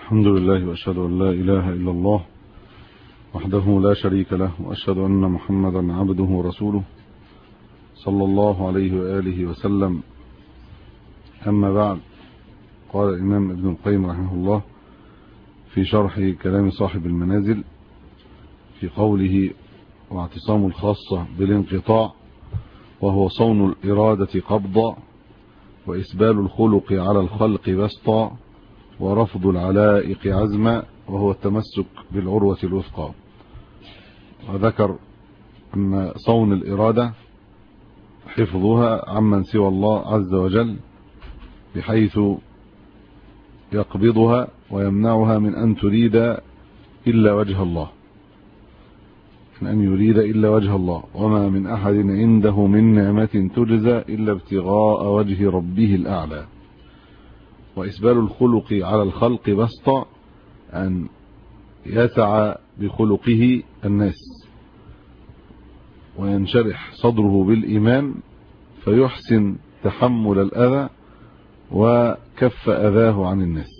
الحمد لله وأشهد أن لا إله إلا الله وحده لا شريك له، وأشهد أن محمدا عبده ورسوله صلى الله عليه وآله وسلم. أما بعد، قال الإمام ابن القيم رحمه الله في شرح كلام صاحب المنازل في قوله: واعتصام الخاصة بالانقطاع، وهو صون الإرادة قبضا، وإسبال الخلق على الخلق بسطا، ورفض العلائق عزما، وهو التمسك بالعروة الوثقى. وذكر أن صون الإرادة حفظها عمن سوى الله عز وجل، بحيث يقبضها ويمنعها من أن تريد إلا وجه الله، من أن يريد إلا وجه الله. وما من أحد عنده من نعمة تجزى إلا ابتغاء وجه ربه الأعلى. وإسبال الخلق على الخلق بسطا، أن يسع بخلقه الناس وينشرح صدره بالإيمان، فيحسن تحمل الأذى وكف أذاه عن الناس.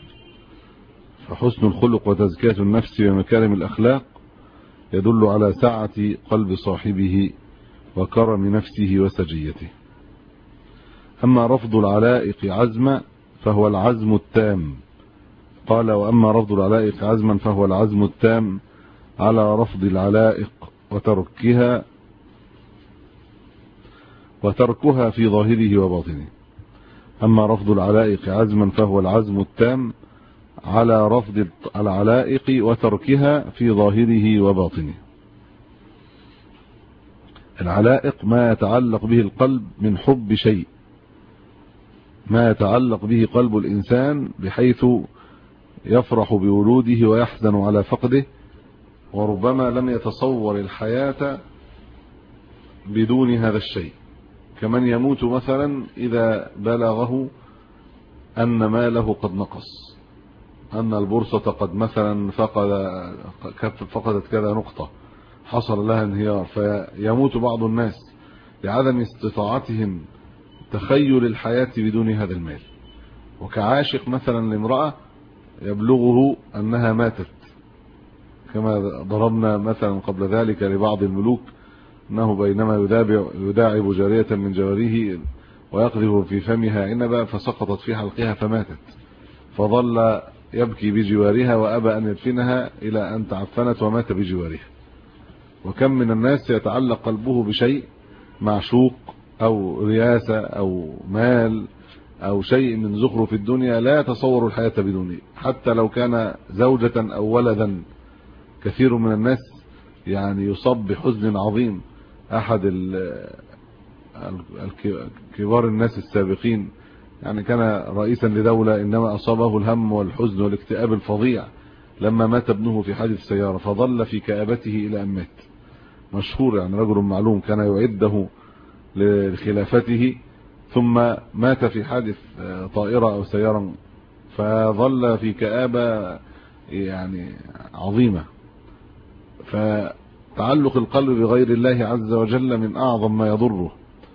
فحسن الخلق وتزكية النفس ومكارم الأخلاق يدل على سعة قلب صاحبه وكرم نفسه وسجيته. أما رفض العلائق عزما فهو العزم التام. قال: وأما رفض العلائق عزما فهو العزم التام على رفض العلائق وتركها في ظاهره وباطنه. أما رفض العلائق عزما فهو العزم التام على رفض العلائق وتركها في ظاهره وباطنه. العلائق ما يتعلق به القلب من حب شيء، ما يتعلق به قلب الإنسان بحيث يفرح بوجوده ويحزن على فقده، وربما لم يتصور الحياة بدون هذا الشيء. كمن يموت مثلا إذا بلغه أن ماله قد نقص، أن البورصة قد مثلا فقدت كذا نقطة، حصل لها انهيار، فيموت بعض الناس لعدم استطاعتهم تخيل الحياة بدون هذا المال. وكعاشق مثلا لامرأة يبلغه أنها ماتت، كما ضربنا مثلا قبل ذلك لبعض الملوك أنه بينما يداعب جارية من جواريه ويقذف في فمها عنبا فسقطت في حلقها فماتت، فظل يبكي بجوارها وأبى أن يدفنها إلى أن تعفنت ومات بجوارها. وكم من الناس يتعلق قلبه بشيء معشوق أو رياسة أو مال أو شيء من زخرف الدنيا، لا يتصور الحياة بدونه، حتى لو كان زوجة أو ولدا. كثير من الناس يعني يصاب بحزن عظيم. أحد كبار الناس السابقين يعني كان رئيسا لدولة، إنما أصابه الهم والحزن والاكتئاب الفظيع لما مات ابنه في حادث سيارة، فظل في كآبته إلى أن مات. مشهور يعني، رجل معلوم كان يعده لخلافته، ثم مات في حادث طائرة أو سيارة، فظل في كآبة يعني عظيمة. فتعلق القلب بغير الله عز وجل من أعظم ما يضره.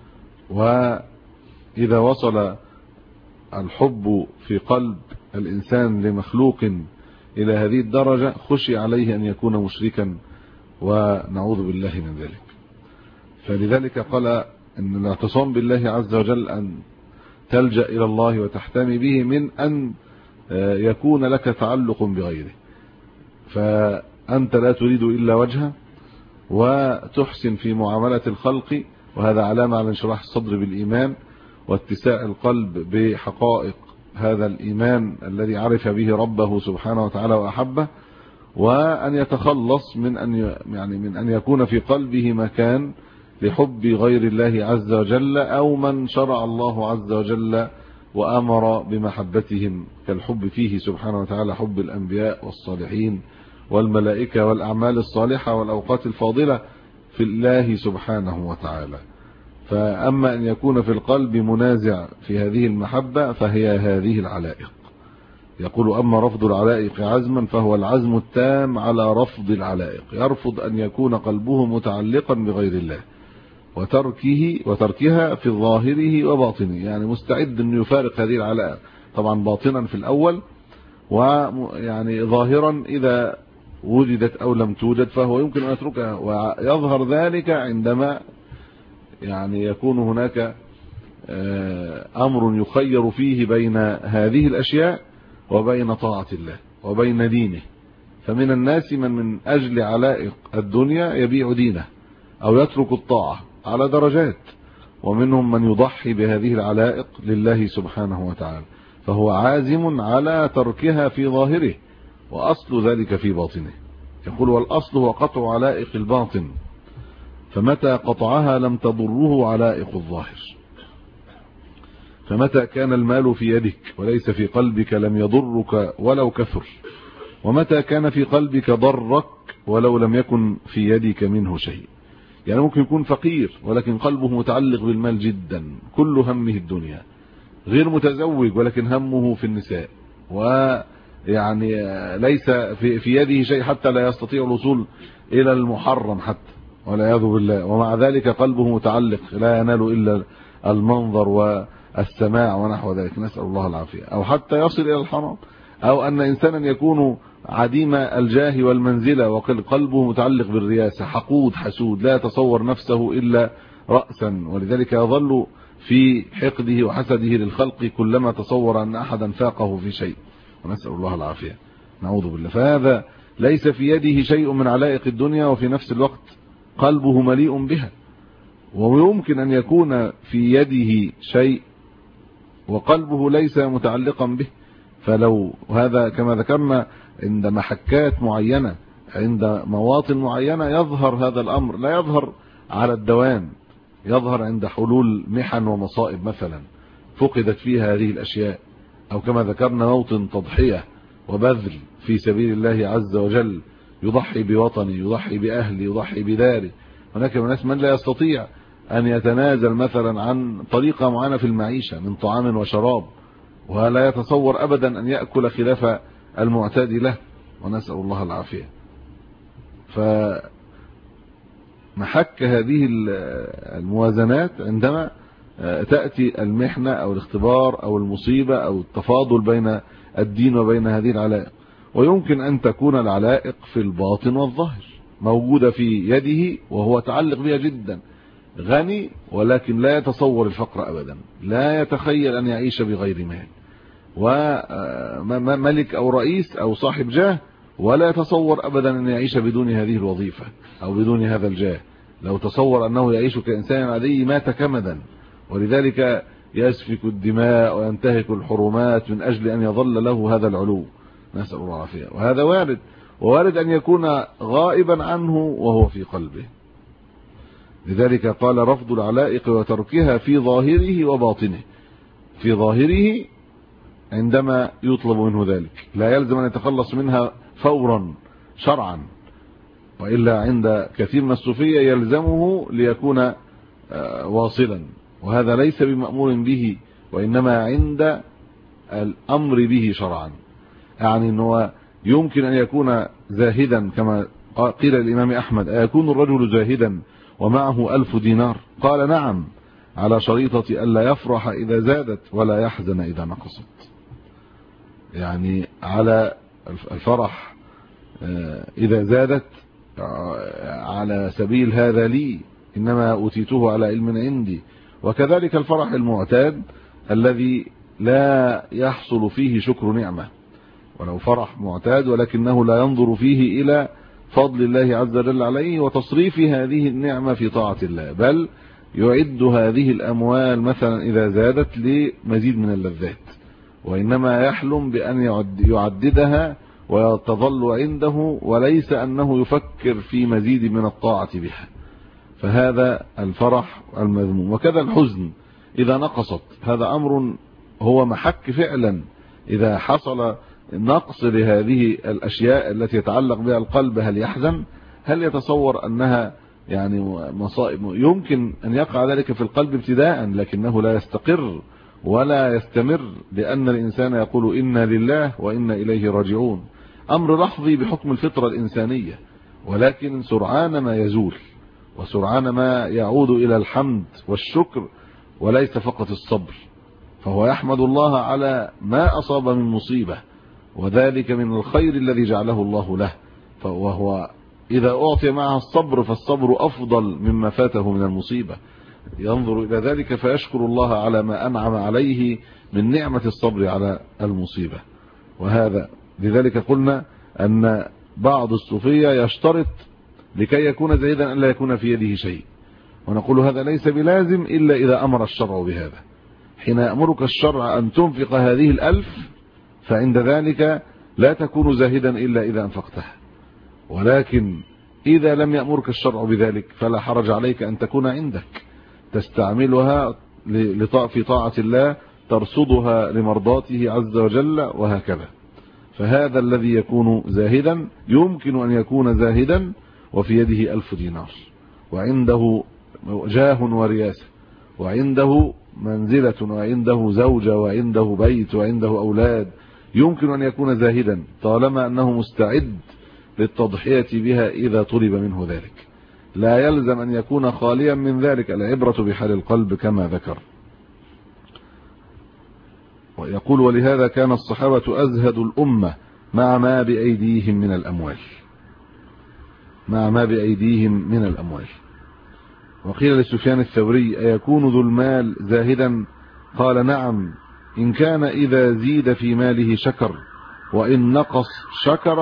وإذا وصل الحب في قلب الإنسان لمخلوق إلى هذه الدرجة خشي عليه أن يكون مشركا، ونعوذ بالله من ذلك. فلذلك قال أن الاعتصام بالله عز وجل أن تلجأ إلى الله وتحتمي به من أن يكون لك تعلق بغيره، فأنت لا تريد إلا وجهه، وتحسن في معاملة الخلق، وهذا علامة على انشراح الصدر بالإيمان واتساع القلب بحقائق هذا الإيمان الذي عرف به ربه سبحانه وتعالى وأحبه. وأن يتخلص من أن يكون في قلبه مكان لحب غير الله عز وجل، أو من شرع الله عز وجل وأمر بمحبتهم، كالحب فيه سبحانه وتعالى حب الأنبياء والصالحين والملائكة والأعمال الصالحة والأوقات الفاضلة في الله سبحانه وتعالى. فأما أن يكون في القلب منازع في هذه المحبة فهي هذه العلائق. يقول: أما رفض العلائق عزما فهو العزم التام على رفض العلائق، يرفض أن يكون قلبه متعلقا بغير الله، وتركها في ظاهره وباطنه، يعني مستعد أن يفارق هذه العلائق طبعا باطنا في الأول، ويعني ظاهرا إذا وجدت أو لم توجد فهو يمكن أن يتركها، ويظهر ذلك عندما يعني يكون هناك أمر يخير فيه بين هذه الأشياء وبين طاعة الله وبين دينه. فمن الناس من أجل علائق الدنيا يبيع دينه أو يترك الطاعة على درجات، ومنهم من يضحي بهذه العلائق لله سبحانه وتعالى، فهو عازم على تركها في ظاهره وأصل ذلك في باطنه. يقول والأصل هو قطع علائق الباطن، فمتى قطعها لم تضره علائق الظاهر. فمتى كان المال في يدك وليس في قلبك لم يضرك ولو كثر، ومتى كان في قلبك ضرك ولو لم يكن في يدك منه شيء. يعني ممكن يكون فقير ولكن قلبه متعلق بالمال جدا، كل همه الدنيا، غير متزوج ولكن همه في النساء، ويعني ليس في يده شيء حتى لا يستطيع الوصول إلى المحرم حتى والعياذ بالله، ومع ذلك قلبه متعلق لا ينال إلا المنظر والسماع ونحو ذلك، نسأل الله العافية. أو حتى يصل إلى الحرام، أو أن إنسانا يكون عديم الجاه والمنزلة وقلبه متعلق بالرياسة، حقود حسود لا يتصور نفسه إلا رأسا، ولذلك يظل في حقده وحسده للخلق كلما تصور أن أحدا فاقه في شيء، ونسأل الله العافية، نعوذ بالله. فهذا ليس في يده شيء من علائق الدنيا وفي نفس الوقت قلبه مليء بها. ويمكن أن يكون في يده شيء وقلبه ليس متعلقا به، فلو هذا كما ذكرنا عند محكات معينة، عند مواطن معينة يظهر هذا الأمر، لا يظهر على الدوام، يظهر عند حلول محن ومصائب مثلا فقدت فيها هذه الأشياء، أو كما ذكرنا موطن تضحية وبذل في سبيل الله عز وجل، يضحي بوطنه، يضحي بأهله، يضحي بداره. هناك من الناس من لا يستطيع أن يتنازل مثلا عن طريقة معينة في المعيشة من طعام وشراب، ولا يتصور أبدا أن يأكل خلاف المعتاد له، ونسأل الله العافية. فمحك هذه الموازنات عندما تأتي المحنة أو الاختبار أو المصيبة أو التفاضل بين الدين وبين هذه العلائق. ويمكن أن تكون العلائق في الباطن والظاهر موجودة في يده وهو متعلق بها جدا، غني ولكن لا يتصور الفقر أبدا، لا يتخيل أن يعيش بغير مال، وملك أو رئيس أو صاحب جاه، ولا يتصور أبدا أن يعيش بدون هذه الوظيفة أو بدون هذا الجاه. لو تصور أنه يعيش كإنسان عادي مات كمدا، ولذلك يسفك الدماء وينتهك الحرمات من أجل أن يظل له هذا العلو، نسأل الله العافية. وهذا وارد، ووارد أن يكون غائبا عنه وهو في قلبه. لذلك قال رفض العلائق وتركها في ظاهره وباطنه. في ظاهره عندما يطلب منه ذلك، لا يلزم أن يتخلص منها فورا شرعا، وإلا عند كثير من الصوفية يلزمه ليكون واصلا، وهذا ليس بمأمور به، وإنما عند الأمر به شرعا. يعني أنه يمكن أن يكون زاهدا كما قيل الإمام أحمد: أيكون الرجل زاهدا ومعه 1000 دينار؟ قال: نعم، على شريطة ألا يفرح إذا زادت ولا يحزن إذا نقصت. يعني على الفرح إذا زادت على سبيل هذا لي، إنما أوتيته على علم عندي. وكذلك الفرح المعتاد الذي لا يحصل فيه شكر نعمة، ولو فرح معتاد ولكنه لا ينظر فيه إلى فضل الله عز وجل عليه وتصريف هذه النعمة في طاعة الله، بل يعد هذه الأموال مثلا إذا زادت لمزيد من اللذات، وإنما يحلم بأن يعددها وتظل عنده، وليس أنه يفكر في مزيد من الطاعة بها. فهذا الفرح المذموم. وكذا الحزن إذا نقصت، هذا أمر هو محك فعلا. إذا حصل نقص لهذه الأشياء التي يتعلق بها القلب، هل يحزن؟ هل يتصور أنها يعني مصائب؟ يمكن أن يقع ذلك في القلب ابتداء، لكنه لا يستقر ولا يستمر، لأن الإنسان يقول إنا لله وإنا إليه راجعون، أمر لحظي بحكم الفطرة الإنسانية، ولكن سرعان ما يزول، وسرعان ما يعود إلى الحمد والشكر وليس فقط الصبر. فهو يحمد الله على ما أصاب من مصيبة، وذلك من الخير الذي جعله الله له، وهو إذا أعطي معها الصبر فالصبر أفضل مما فاته من المصيبة. ينظر إلى ذلك فيشكر الله على ما أنعم عليه من نعمة الصبر على المصيبة. وهذا لذلك قلنا أن بعض الصوفية يشترط لكي يكون زاهدا أن لا يكون في يده شيء، ونقول هذا ليس بلازم إلا إذا أمر الشرع بهذا. حين يأمرك الشرع أن تنفق هذه 1000 فعند ذلك لا تكون زاهدا إلا إذا أنفقتها، ولكن إذا لم يأمرك الشرع بذلك فلا حرج عليك أن تكون عندك تستعملها في طاعة الله، ترصدها لمرضاته عز وجل، وهكذا. فهذا الذي يكون زاهدا يمكن أن يكون زاهدا وفي يده 1000 دينار، وعنده جاه ورياسة، وعنده منزلة، وعنده زوجة، وعنده بيت، وعنده أولاد. يمكن أن يكون زاهدا طالما أنه مستعد للتضحية بها إذا طلب منه ذلك. لا يلزم أن يكون خاليا من ذلك، العبرة بحال القلب كما ذكر. ويقول: ولهذا كان الصحابة أزهد الأمة مع ما بأيديهم من الأموال. وقيل لسفيان الثوري: أيكون ذو المال زاهدا؟ قال: نعم، إن كان إذا زيد في ماله شكر، وإن نقص شكر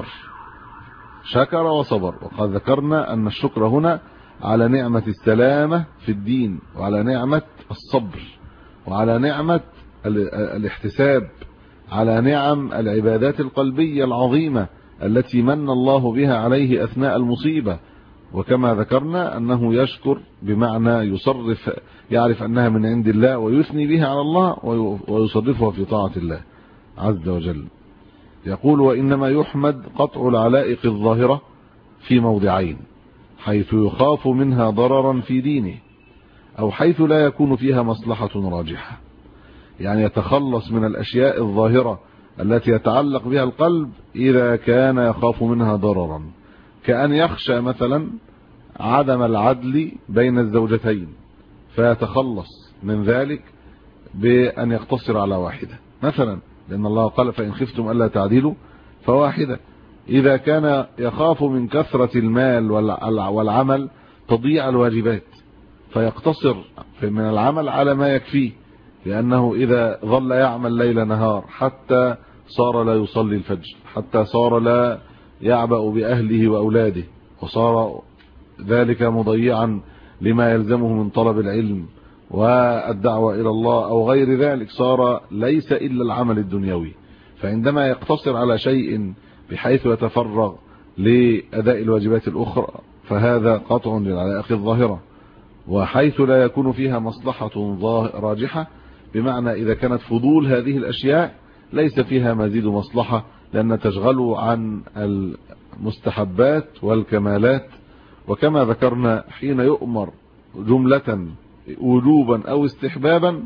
وصبر. وقد ذكرنا أن الشكر هنا على نعمة السلامة في الدين، وعلى نعمة الصبر، وعلى نعمة الاحتساب، على نعم العبادات القلبية العظيمة التي من الله بها عليه أثناء المصيبة. وكما ذكرنا أنه يشكر بمعنى يصرف، يعرف أنها من عند الله ويثني بها على الله ويصرفها في طاعة الله عز وجل. يقول: وإنما يحمد قطع العلائق الظاهرة في موضعين: حيث يخاف منها ضررا في دينه، أو حيث لا يكون فيها مصلحة راجحة. يعني يتخلص من الأشياء الظاهرة التي يتعلق بها القلب إذا كان يخاف منها ضررا، كأن يخشى مثلا عدم العدل بين الزوجتين فيتخلص من ذلك بأن يقتصر على واحدة مثلا، لأن الله قال: فإن خفتم ألا تعدلوا فواحدة. إذا كان يخاف من كثرة المال والعمل تضيع الواجبات فيقتصر من العمل على ما يكفيه، لأنه إذا ظل يعمل ليل نهار حتى صار لا يصلي الفجر، حتى صار لا يعبأ بأهله وأولاده، وصار ذلك مضيعا لما يلزمه من طلب العلم والدعوة إلى الله أو غير ذلك، صار ليس إلا العمل الدنيوي. فعندما يقتصر على شيء بحيث يتفرغ لأداء الواجبات الأخرى فهذا قطع للعلائق الظاهرة. وحيث لا يكون فيها مصلحة راجحة، بمعنى إذا كانت فضول هذه الأشياء ليس فيها مزيد مصلحة، لأن تشغل عن المستحبات والكمالات. وكما ذكرنا حين يؤمر جملة وجوبا أو استحبابا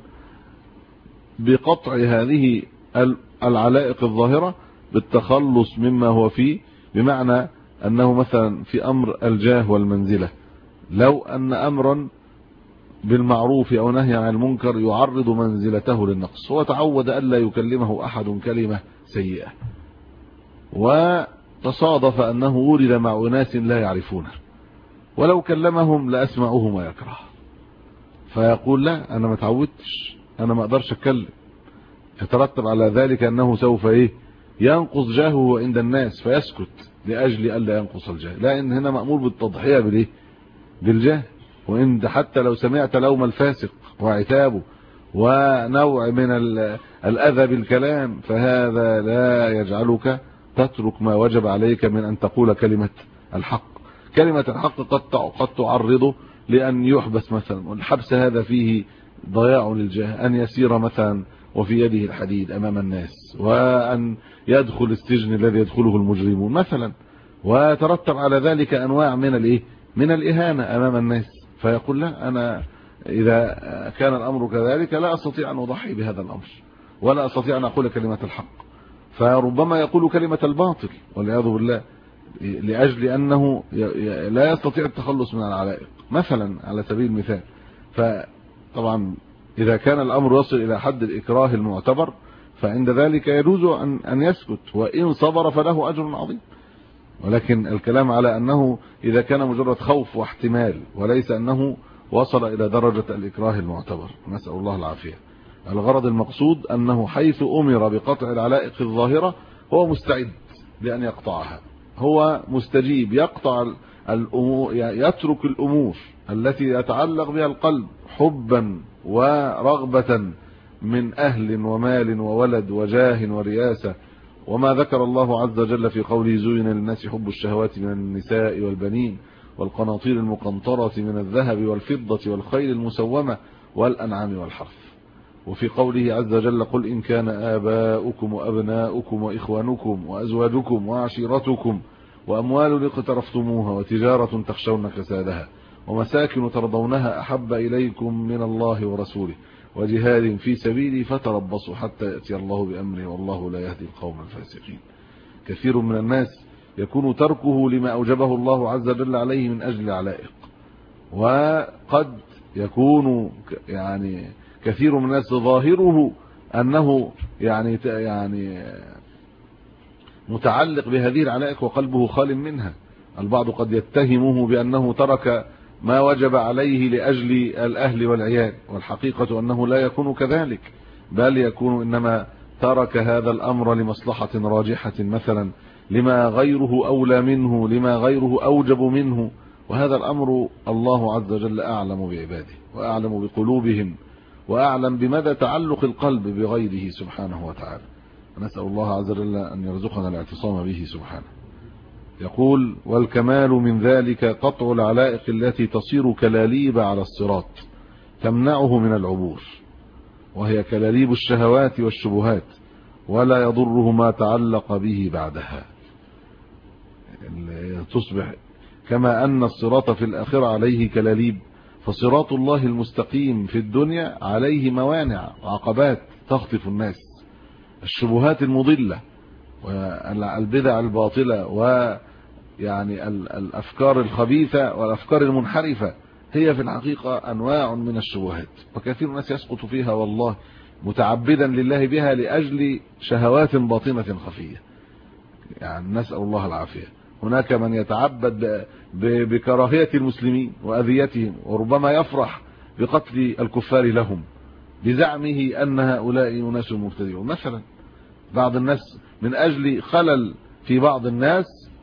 بقطع هذه العلائق الظاهرة بالتخلص مما هو فيه، بمعنى أنه مثلا في أمر الجاه والمنزلة، لو أن أمرا بالمعروف أو نهي عن المنكر يعرض منزلته للنقص، هو تعود ألا يكلمه أحد كلمة سيئة، وتصادف أنه ولد مع أناس لا يعرفونه، ولو كلمهم لأسمعوه ما يكره، فيقول: لا، أنا ما تعودتش، أنا ما أقدرش أتكلم. يترتب على ذلك أنه سوف ينقص جاهه عند الناس فيسكت لأجل ألا ينقص الجاه. لا، إن هنا مأمور بالتضحية بالجاه. وإن حتى لو سمعت لوم الفاسق وعتابه ونوع من الأذى بالكلام فهذا لا يجعلك تترك ما وجب عليك من أن تقول كلمة الحق. كلمة الحق قد تعرضه لأن يحبس مثلا، والحبس هذا فيه ضياع للجاه، أن يسير مثلا وفي يده الحديد أمام الناس، وأن يدخل السجن الذي يدخله المجرمون مثلا، ويترتب على ذلك أنواع من الإهانة أمام الناس. فيقول: لا، أنا إذا كان الأمر كذلك لا أستطيع أن أضحي بهذا الأمر، ولا أستطيع أن أقول كلمة الحق، فربما يقول كلمة الباطل والعياذ بالله، لأجل أنه لا يستطيع التخلص من العلائق مثلا على سبيل المثال. فطبعا إذا كان الأمر يصل إلى حد الإكراه المعتبر فعند ذلك يجوز أن يسكت، وإن صبر فله أجر عظيم. ولكن الكلام على أنه إذا كان مجرد خوف واحتمال، وليس أنه وصل إلى درجة الإكراه المعتبر، نسأل الله العافية. الغرض المقصود أنه حيث أمر بقطع العلائق الظاهرة هو مستعد لأن يقطعها، هو مستجيب، يقطع الأمور، يترك الأمور التي يتعلق بها القلب حبا ورغبة من أهل ومال وولد وجاه ورياسة، وما ذكر الله عز وجل في قوله زين للناس حب الشهوات من النساء والبنين والقناطير المقنطرة من الذهب والفضة والخيل المسومة والأنعام والحرث. وفي قوله عز وجل قل إن كان آباؤكم وأبناؤكم وإخوانكم وأزواجكم وعشيرتكم وأموال اقترفتموها وتجارة تخشون كسادها ومساكن ترضونها أحب إليكم من الله ورسوله وجهاد في سبيله فتربصوا حتى يأتي الله بأمره والله لا يهدي القوم الفاسقين. كثير من الناس يكون تركه لما أوجبه الله عز وجل عليه من أجل العلائق، وقد يكون يعني كثير من الناس ظاهره أنه يعني متعلق بهذه العلائق وقلبه خال منها. البعض قد يتهمه بأنه ترك ما وجب عليه لأجل الأهل والعيال، والحقيقة أنه لا يكون كذلك، بل يكون إنما ترك هذا الأمر لمصلحة راجحة، مثلا لما غيره أولى منه، لما غيره أوجب منه، وهذا الأمر الله عز وجل أعلم بعباده وأعلم بقلوبهم وأعلم بمدى تعلق القلب بغيره سبحانه وتعالى. نسأل الله عز وجل أن يرزقنا الاعتصام به سبحانه. يقول والكمال من ذلك قطع العلائق التي تصير كلاليب على الصراط تمنعه من العبور، وهي كلاليب الشهوات والشبهات، ولا يضره ما تعلق به بعدها. تصبح كما أن الصراط في الآخرة عليه كلاليب، فصراط الله المستقيم في الدنيا عليه موانع وعقبات تخطف الناس، الشبهات المضلة والبدع الباطلة ويعني الأفكار الخبيثة والأفكار المنحرفة، هي في الحقيقة أنواع من الشبهات، وكثير الناس يسقط فيها والله متعبدا لله بها لأجل شهوات باطنة خفية، يعني نسأل الله العافية. هناك من يتعبد بكراهية المسلمين وأذيتهم، وربما يفرح بقتل الكفار لهم بزعمه أن هؤلاء أناس مبتدعون. مثلا بعض الناس من أجل خلل في بعض الناس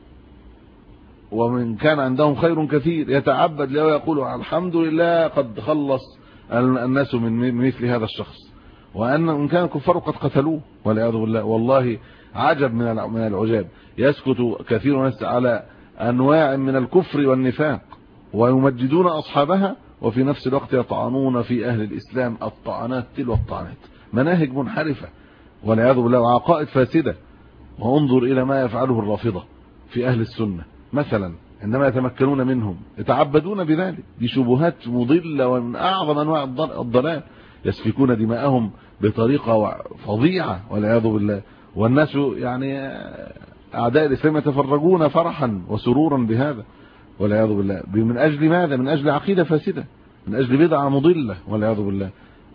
ومن كان عندهم خير كثير يتعبد له ويقول الحمد لله قد خلص الناس من مثل هذا الشخص، وأن كان الكفار قد قتلوه والعياذ بالله. والله عجب من العجاب، يسكت كثير الناس على أنواع من الكفر والنفاق ويمجدون أصحابها، وفي نفس الوقت يطعنون في أهل الإسلام الطعنات تلو الطعنات، مناهج منحرفة والعياذ بالله وعقائد فاسدة. وانظر إلى ما يفعله الرافضة في أهل السنة مثلا، عندما يتمكنون منهم يتعبدون بذلك، دي شبهات مضلة ومن أعظم أنواع الضلال، يسفكون دماءهم بطريقة فظيعة والعياذ بالله، والناس يعني أعداء الإسلام يتفرجون فرحا وسرورا بهذا والعياذ بالله. من أجل ماذا؟ من أجل عقيدة فاسدة، من أجل بدعة مضلة والعياذ بالله.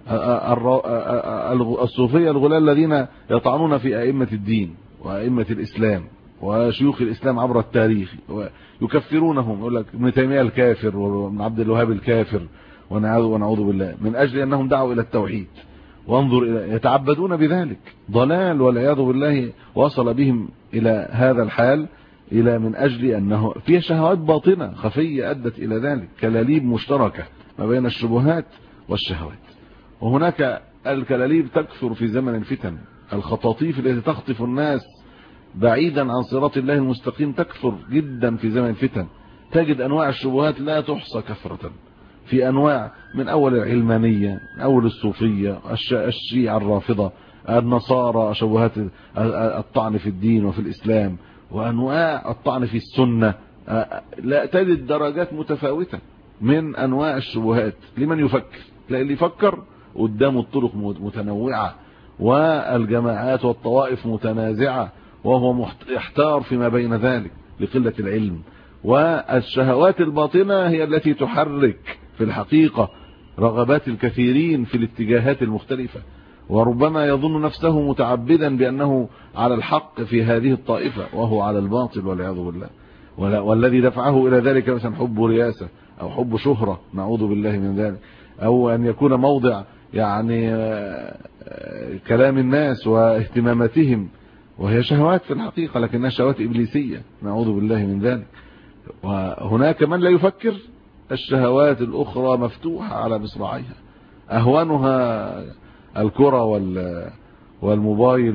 الصوفية الغلاة الذين يطعنون في أئمة الدين وأئمة الإسلام وشيوخ الإسلام عبر التاريخ ويكفرونهم، يقول لك ابن تيمية الكافر وابن عبد الوهاب الكافر ونعوذ بالله، من أجل أنهم دعوا إلى التوحيد. وانظر إلى يتعبدون بذلك، ضلال والعياذ بالله وصل بهم إلى هذا الحال، إلى من أجل أنه فيه شهوات باطنة خفية أدت إلى ذلك، كلاليب مشتركة ما بين الشبهات والشهوات. وهناك الكلاليب تكثر في زمن الفتن، الخطاطيف التي تخطف الناس بعيدا عن صراط الله المستقيم تكثر جدا في زمن الفتن. تجد أنواع الشبهات لا تحصى كثرة، في أنواع من أول العلمانية، من أول الصوفية، الشيعة الرافضة، النصارى، شبهات الطعن في الدين وفي الإسلام، وأنواع الطعن في السنة. لا تجد درجات متفاوتة من أنواع الشبهات لمن يفكر، لا اللي يفكر قدامه الطرق متنوعة والجماعات والطوائف متنازعة، وهو يحتار فيما بين ذلك لقلة العلم. والشهوات الباطنة هي التي تحرك في الحقيقة رغبات الكثيرين في الاتجاهات المختلفة، وربما يظن نفسه متعبدا بأنه على الحق في هذه الطائفة وهو على الباطل والعياذ بالله. والذي دفعه إلى ذلك مثلا حب رياسة أو حب شهرة، نعوذ بالله من ذلك، أو أن يكون موضع يعني كلام الناس واهتماماتهم، وهي شهوات في الحقيقة لكنها شهوات إبليسية، نعوذ بالله من ذلك. وهناك من لا يفكر، الشهوات الأخرى مفتوحة على مصراعيها، أهونها الكرة والموبايل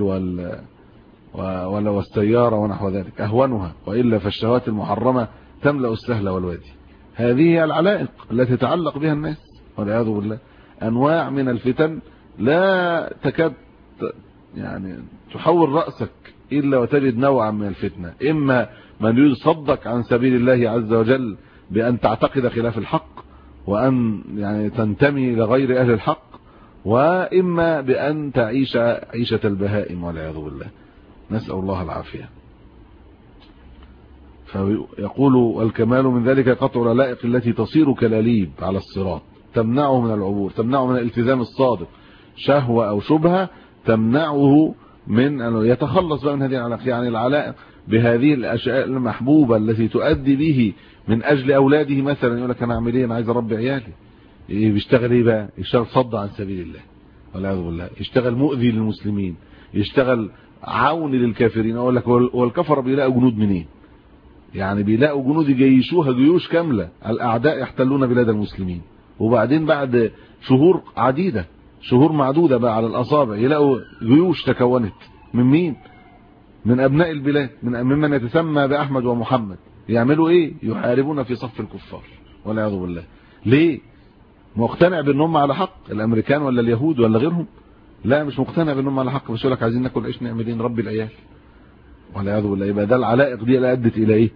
والسيارة ونحو ذلك، أهونها، وإلا فالشهوات المحرمة تملأ السهل والوادي. هذه هي العلائق التي تتعلق بها الناس والعياذ بالله. أنواع من الفتن لا تكاد يعني تحول رأسك إلا وتجد نوعا من الفتنة، إما من يصدك عن سبيل الله عز وجل بأن تعتقد خلاف الحق وأن يعني تنتمي لغير أهل الحق، وإما بأن تعيش عيشة البهائم والعياذ بالله، نسأل الله العافية. فيقول والكمال من ذلك قطع العلائق التي تصير كلاليب على الصراط، تمنعه من العبور، تمنعه من الالتزام الصادق، شهوة أو شبهة تمنعه من أنه يتخلص بقى من هذه العلائق. يعني العلائق بهذه الأشياء المحبوبة التي تؤدي به من أجل أولاده، مثلا يقول لك أنا أعمل إيه، أنا عايز أربي عيالي، بيشتغل إيه بقى؟ يشتغل صد عن سبيل الله والعياذ بالله، يشتغل مؤذي للمسلمين، يشتغل عون للكافرين. أقول لك والكفر بيلاقوا جنود منين؟ يعني بيلاقوا جنود يجيشوها جيوش كاملة، الأعداء يحتلون بلاد المسلمين، وبعدين بعد شهور عديدة، شهور معدودة بقى على الأصابع، يلاقوا جيوش تكونت من مين؟ من أبناء البلاد، ممن يتسمى بأحمد ومحمد. يعملوا إيه؟ يحاربون في صف الكفار والعياذ بالله. ليه؟ مقتنع بأنهم على حق، الأمريكان ولا اليهود ولا غيرهم؟ لا، مش مقتنع بأنهم على حق، بس يقول لك عايزين ناكل عيش، نعمل ايه؟ نربي العيال والعياذ بالله. يبقى ده العلائق دي أدت إلى إيه؟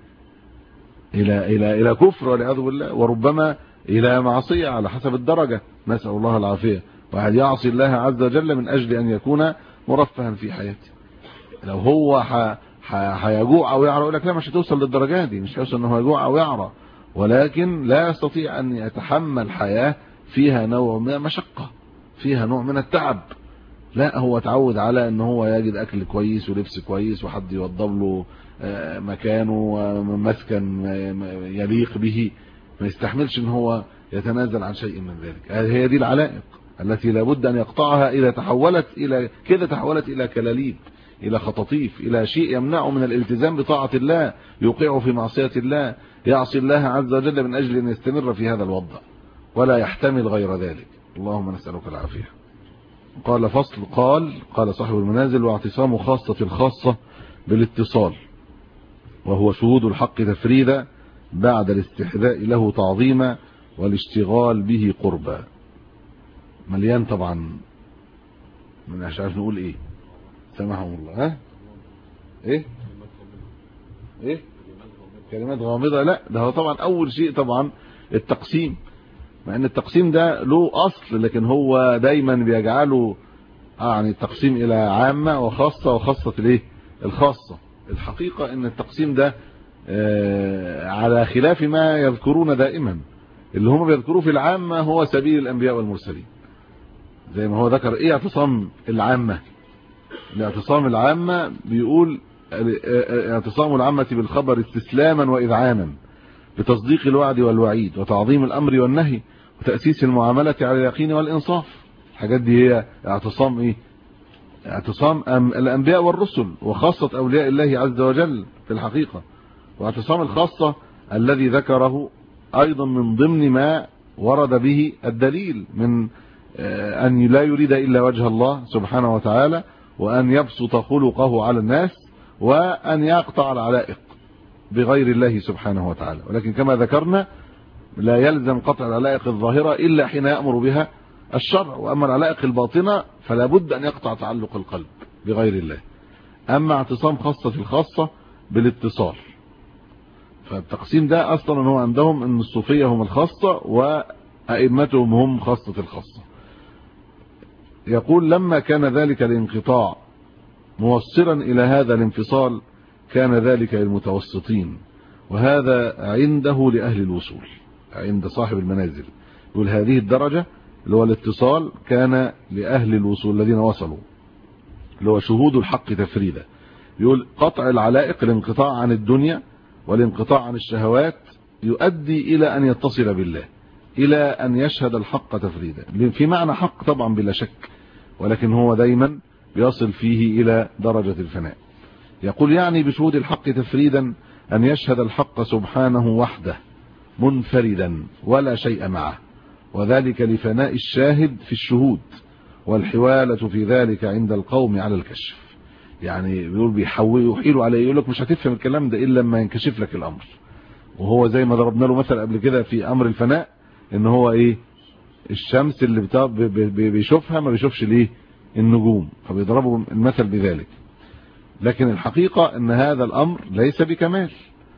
إلى كفر والعياذ بالله، وربما إلى معصية على حسب الدرجة، نسأل الله العافية. واحد يعصي الله عز وجل من أجل أن يكون مرفها في حياته. لو هو هيجوع أو يعرى، يقول لك لا، مش هتوصل للدرجة دي، مش هيوصل أنه يجوع أو يعرى، ولكن لا يستطيع أن يتحمل حياة فيها نوع من المشقة، فيها نوع من التعب. لا، هو تعود على أنه هو يجد أكل كويس ولبس كويس وحد يوضب له مكانه ومسكن يليق به، ما يستحملش ان هو يتنازل عن شيء من ذلك. هي دي العلائق التي لابد ان يقطعها، اذا تحولت الى كده، تحولت الى كلاليب، الى خطاطيف، الى شيء يمنعه من الالتزام بطاعة الله، يوقعه في معصية الله، يعصي الله عز وجل من اجل ان يستمر في هذا الوضع ولا يحتمل غير ذلك. اللهم نسألك العافية. قال فصل. قال صاحب المنازل: واعتصام خاصة الخاصة بالاتصال، وهو شهود الحق تفريدا بعد الاستحذاء له تعظيما والاشتغال به قربا. مليان طبعا، مش عارف نقول ايه، سامحهم الله. ها ايه كلمات غامضة. لا، ده هو طبعا اول شيء طبعا التقسيم، مع ان التقسيم ده له اصل، لكن هو دايما بيجعله يعني التقسيم الى عامة وخاصة، وخاصة الايه؟ الخاصة. الحقيقة ان التقسيم ده على خلاف ما يذكرون دائما، اللي هم بيذكروه في العامة هو سبيل الانبياء والمرسلين، زي ما هو ذكر. ايه اعتصام العامة؟ الاعتصام العامة بيقول اعتصام العامة بالخبر استسلاما واذعانا بتصديق الوعد والوعيد وتعظيم الامر والنهي وتأسيس المعاملة على اليقين والانصاف. الحاجات دي هي اعتصام ايه؟ اعتصام الانبياء والرسل، وخاصة اولياء الله عز وجل في الحقيقة. واعتصام الخاصة الذي ذكره ايضا من ضمن ما ورد به الدليل من ان لا يريد الا وجه الله سبحانه وتعالى، وان يبسط خلقه على الناس، وان يقطع العلائق بغير الله سبحانه وتعالى. ولكن كما ذكرنا لا يلزم قطع العلائق الظاهرة الا حين يأمر بها الشرع، واما العلائق الباطنة فلا بد ان يقطع تعلق القلب بغير الله. اما اعتصام خاصة الخاصة بالاتصال، فالتقسيم ده اصلا هو عندهم ان الصوفية هم الخاصة وائمتهم هم خاصة الخاصة. يقول: لما كان ذلك الانقطاع موصلا الى هذا الانفصال كان ذلك للمتوسطين، وهذا عنده لأهل الوصول. عند صاحب المنازل يقول هذه الدرجة اللي هو الاتصال كان لأهل الوصول الذين وصلوا، اللي هو شهود الحق تفريدا. يقول قطع العلائق، الانقطاع عن الدنيا والانقطاع عن الشهوات، يؤدي إلى أن يتصل بالله، إلى أن يشهد الحق تفريدا. في معنى حق طبعا بلا شك، ولكن هو دايما بيصل فيه إلى درجة الفناء. يقول يعني بشهود الحق تفريدا أن يشهد الحق سبحانه وحده منفردا ولا شيء معه، وذلك لفناء الشاهد في الشهود، والحوالة في ذلك عند القوم على الكشف. يعني بيقول يحيلوا عليه، يقول لك مش هتفهم الكلام ده إلا لما ينكشف لك الأمر. وهو زي ما ضربنا له مثل قبل كده في أمر الفناء، إن هو إيه؟ الشمس اللي بيشوفها ما بيشوفش ليه النجوم، فبيضربوا المثل بذلك. لكن الحقيقة ان هذا الامر ليس بكمال،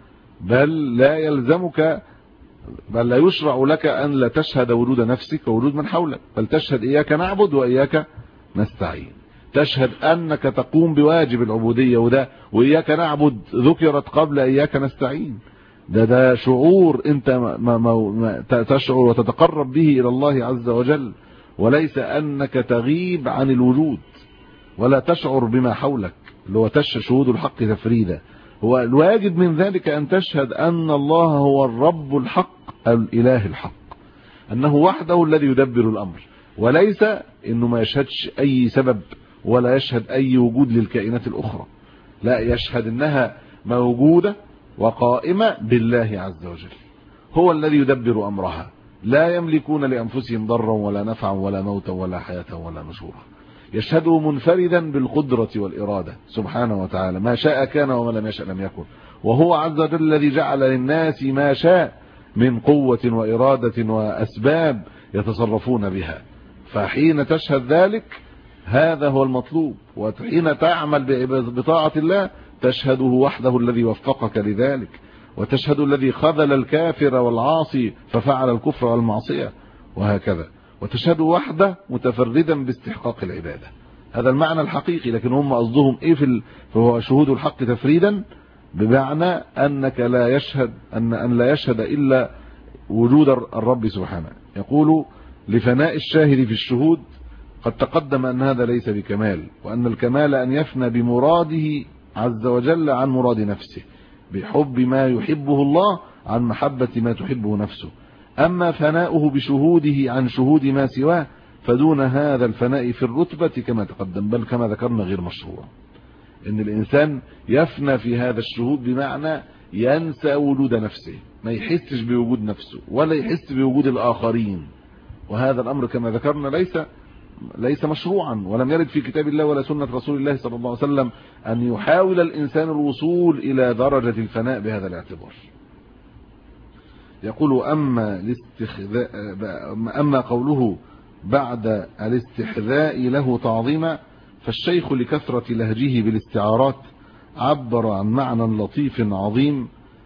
بل لا يلزمك، بل لا يشرع لك ان لا تشهد وجود نفسك ووجود من حولك، بل تشهد اياك نعبد واياك نستعين. تشهد انك تقوم بواجب العبودية، وده واياك نعبد ذكرت قبل اياك نستعين. ده شعور انت ما تشعر وتتقرب به الى الله عز وجل، وليس انك تغيب عن الوجود ولا تشعر بما حولك، اللي هو تشهد شهود الحق تفريدا. هو الواجب من ذلك أن تشهد أن الله هو الرب الحق الإله الحق، أنه وحده الذي يدبر الأمر، وليس أنه ما يشهدش أي سبب ولا يشهد أي وجود للكائنات الأخرى، لا، يشهد أنها موجودة وقائمة بالله عز وجل، هو الذي يدبر أمرها، لا يملكون لأنفسهم ضرا ولا نفعا ولا موتا ولا حياة ولا نشورا. يشهده منفردا بالقدرة والإرادة سبحانه وتعالى، ما شاء كان وما لم يشأ لم يكن، وهو عز وجل الذي جعل للناس ما شاء من قوة وإرادة وأسباب يتصرفون بها. فحين تشهد ذلك هذا هو المطلوب، وحين تعمل بطاعة الله تشهده وحده الذي وفقك لذلك، وتشهد الذي خذل الكافر والعاصي ففعل الكفر والمعصية، وهكذا، وتشهد وحده متفردا باستحقاق العبادة. هذا المعنى الحقيقي. لكن هم قصدهم ايه فهو شهود الحق تفريدا، بمعنى انك لا يشهد ان لا يشهد الا وجود الرب سبحانه. يقول لفناء الشاهد في الشهود، قد تقدم ان هذا ليس بكمال، وان الكمال ان يفنى بمراده عز وجل عن مراد نفسه، بحب ما يحبه الله عن محبة ما تحبه نفسه. أما فناؤه بشهوده عن شهود ما سواه فدون هذا الفناء في الرتبة كما تقدم، بل كما ذكرنا غير مشروع. إن الإنسان يفنى في هذا الشهود بمعنى ينسى وجود نفسه، ما يحسش بوجود نفسه ولا يحس بوجود الآخرين، وهذا الأمر كما ذكرنا ليس مشروعا، ولم يرد في كتاب الله ولا سنة رسول الله صلى الله عليه وسلم أن يحاول الإنسان الوصول إلى درجة الفناء بهذا الاعتبار. يقول أما قوله بعد الاستحذاء له تعظيما، فالشيخ لكثرة لهجه بالاستعارات عبر عن معنى لطيف عظيم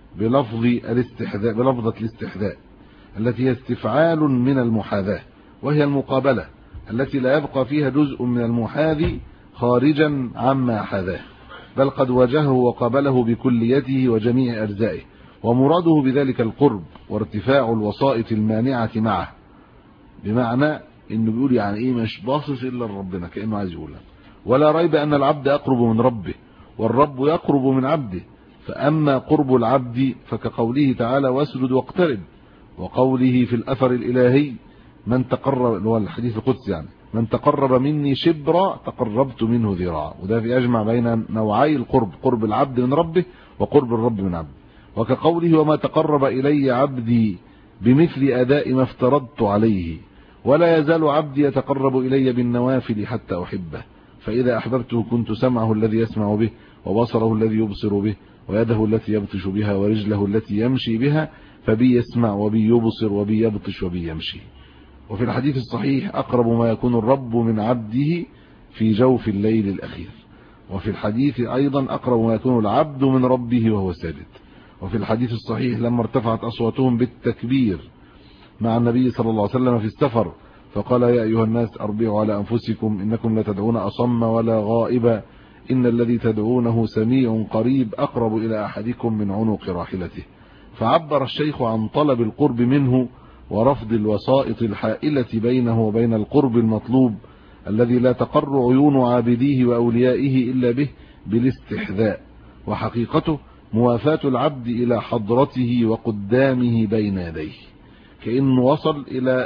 بلفظة الاستحذاء التي هي استفعال من المحاذاة، وهي المقابلة التي لا يبقى فيها جزء من المحاذي خارجا عما حاذاه، بل قد واجهه وقابله بكليته وجميع أجزائه، ومراده بذلك القرب وارتفاع الوسائط المانعة معه. بمعنى انه بيقول يعني ايه، مش باصص الا لربنا، كانه عايز يقول ولا ريب ان العبد اقرب من ربه والرب يقرب من عبده. فاما قرب العبد فكقوله تعالى واسجد واقترب، وقوله في الاثر الالهي من تقرب، اللي هو الحديث القدسي يعني، من تقرب مني شبرا تقربت منه ذراعا. وده يجمع بين نوعي القرب، قرب العبد من ربه وقرب الرب من عبده. وكقوله وما تقرب إلي عبدي بمثل أداء ما افترضت عليه، ولا يزال عبدي يتقرب إلي بالنوافل حتى أحبه، فإذا أحببته كنت سمعه الذي يسمع به، وبصره الذي يبصر به، ويده التي يبطش بها، ورجله التي يمشي بها، فبي يسمع وبي يبصر وبي يبطش وبي يمشي. وفي الحديث الصحيح أقرب ما يكون الرب من عبده في جوف الليل الأخير. وفي الحديث أيضا أقرب ما يكون العبد من ربه وهو ساجد. وفي الحديث الصحيح لما ارتفعت أصواتهم بالتكبير مع النبي صلى الله عليه وسلم في السفر فقال يا أيها الناس أربعوا على أنفسكم إنكم لا تدعون أصم ولا غائبا، إن الذي تدعونه سميع قريب أقرب إلى أحدكم من عنق راحلته. فعبر الشيخ عن طلب القرب منه ورفض الوسائط الحائلة بينه وبين القرب المطلوب الذي لا تقر عيون عابديه وأوليائه إلا به بالاستحذاء. وحقيقته موافاة العبد إلى حضرته وقدامه بين يديه، كأنه وصل إلى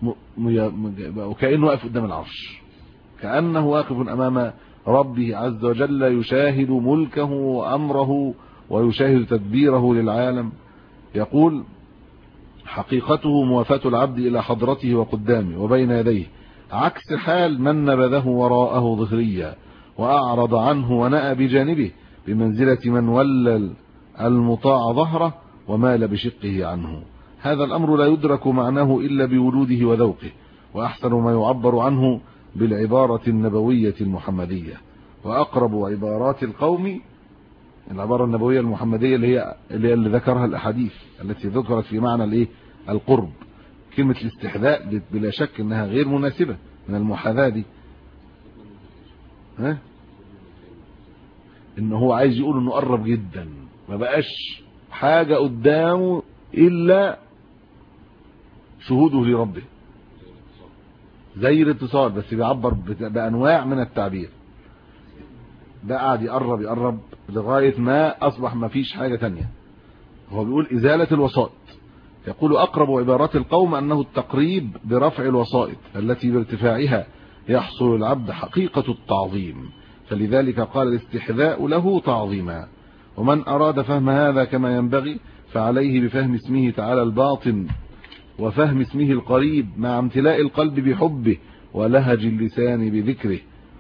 وكأنه واقف قدام العرش، كأنه واقف أمام ربه عز وجل يشاهد ملكه وأمره ويشاهد تدبيره للعالم. يقول حقيقته موافاة العبد إلى حضرته وقدامه وبين يديه، عكس حال من نبذه وراءه ظهريا وأعرض عنه ونأى بجانبه، بمنزلة من ولى المطاع ظهره ومال بشقه عنه. هذا الأمر لا يدرك معناه إلا بولوده وذوقه، وأحسن ما يعبر عنه بالعبارة النبوية المحمدية. وأقرب عبارات القوم العبارة النبوية المحمدية اللي ذكرها الأحاديث التي ذكرت في معنى القرب. كلمة الاستحذاء بلا شك انها غير مناسبة من المحاذاة دي. انه هو عايز يقول انه قرب جدا، ما بقاش حاجة قدامه الا شهوده لربه، زي الاتصال، بس بيعبر بانواع من التعبير. ده قاعد يقرب لغاية ما اصبح ما فيش حاجة تانية. هو بيقول ازالة الوسائط. يقول أقرب عبارات القوم أنه التقريب برفع الوسائط التي بارتفاعها يحصل العبد حقيقة التعظيم، فلذلك قال الاستحذاء له تعظيما. ومن أراد فهم هذا كما ينبغي فعليه بفهم اسمه تعالى الباطن وفهم اسمه القريب مع امتلاء القلب بحبه ولهج اللسان بذكره.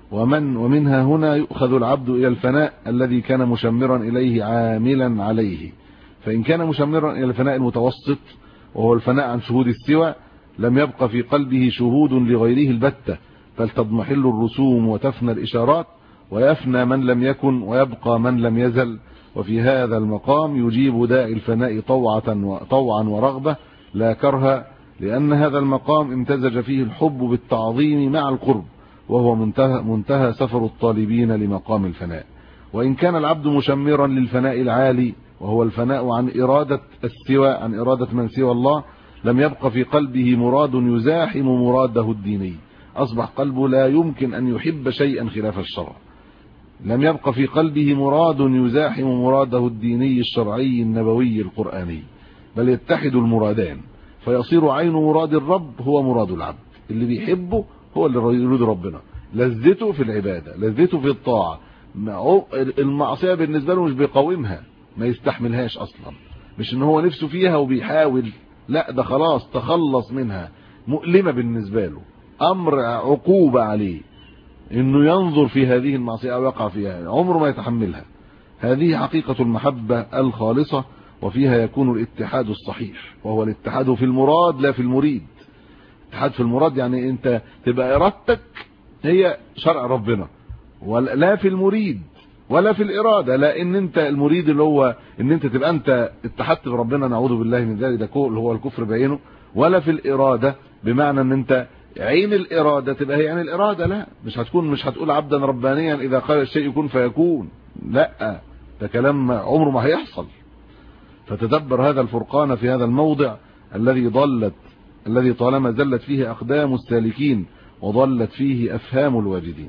ومنها هنا يؤخذ العبد إلى الفناء الذي كان مشمرا إليه عاملا عليه. فإن كان مشمرا إلى الفناء المتوسط وهو الفناء عن شهود السوى، لم يبق في قلبه شهود لغيره البتة، فلتضمحل الرسوم وتفنى الإشارات، ويفنى من لم يكن ويبقى من لم يزل. وفي هذا المقام يجيب داعي الفناء طوعا ورغبة لا كرها، لأن هذا المقام امتزج فيه الحب بالتعظيم مع القرب، وهو منتهى سفر الطالبين لمقام الفناء. وإن كان العبد مشمرا للفناء العالي وهو الفناء عن إرادة السوى، عن إرادة من سوى الله، لم يبق في قلبه مراد يزاحم مراده الديني، أصبح قلبه لا يمكن أن يحب شيئا خلاف الشرع. لم يبق في قلبه مراد يزاحم مراده الديني الشرعي النبوي القرآني، بل يتحد المرادان، فيصير عين مراد الرب هو مراد العبد. اللي بيحبه هو اللي يريد ربنا، لذته في العبادة، لذته في الطاعة. المعصية بالنسبة له مش بيقاومها، ما يستحملهاش اصلا، مش ان هو نفسه فيها وبيحاول، لا ده خلاص تخلص منها، مؤلمة بالنسبة له، امر عقوبة عليه انه ينظر في هذه المعصية او يقع فيها، عمره ما يتحملها. هذه حقيقة المحبة الخالصة، وفيها يكون الاتحاد الصحيح، وهو الاتحاد في المراد لا في المريد. اتحاد في المراد يعني انت تبقى ارادتك هي شرع ربنا، ولا في المريد ولا في الإرادة، لا ان انت المريد اللي هو ان انت تبقى انت اتحدت بربنا، نعوذ بالله من ذلك، ده اللي هو الكفر بعينه، ولا في الإرادة بمعنى ان انت عين الإرادة تبقى هي عين الإرادة. لا، مش هتقول عبدا ربانيا إذا قال الشيء يكون فيكون، لا، ده كلام عمره ما هيحصل. فتدبر هذا الفرقان في هذا الموضع الذي طالما زلت فيه أقدام السالكين وضلت فيه أفهام الواجدين.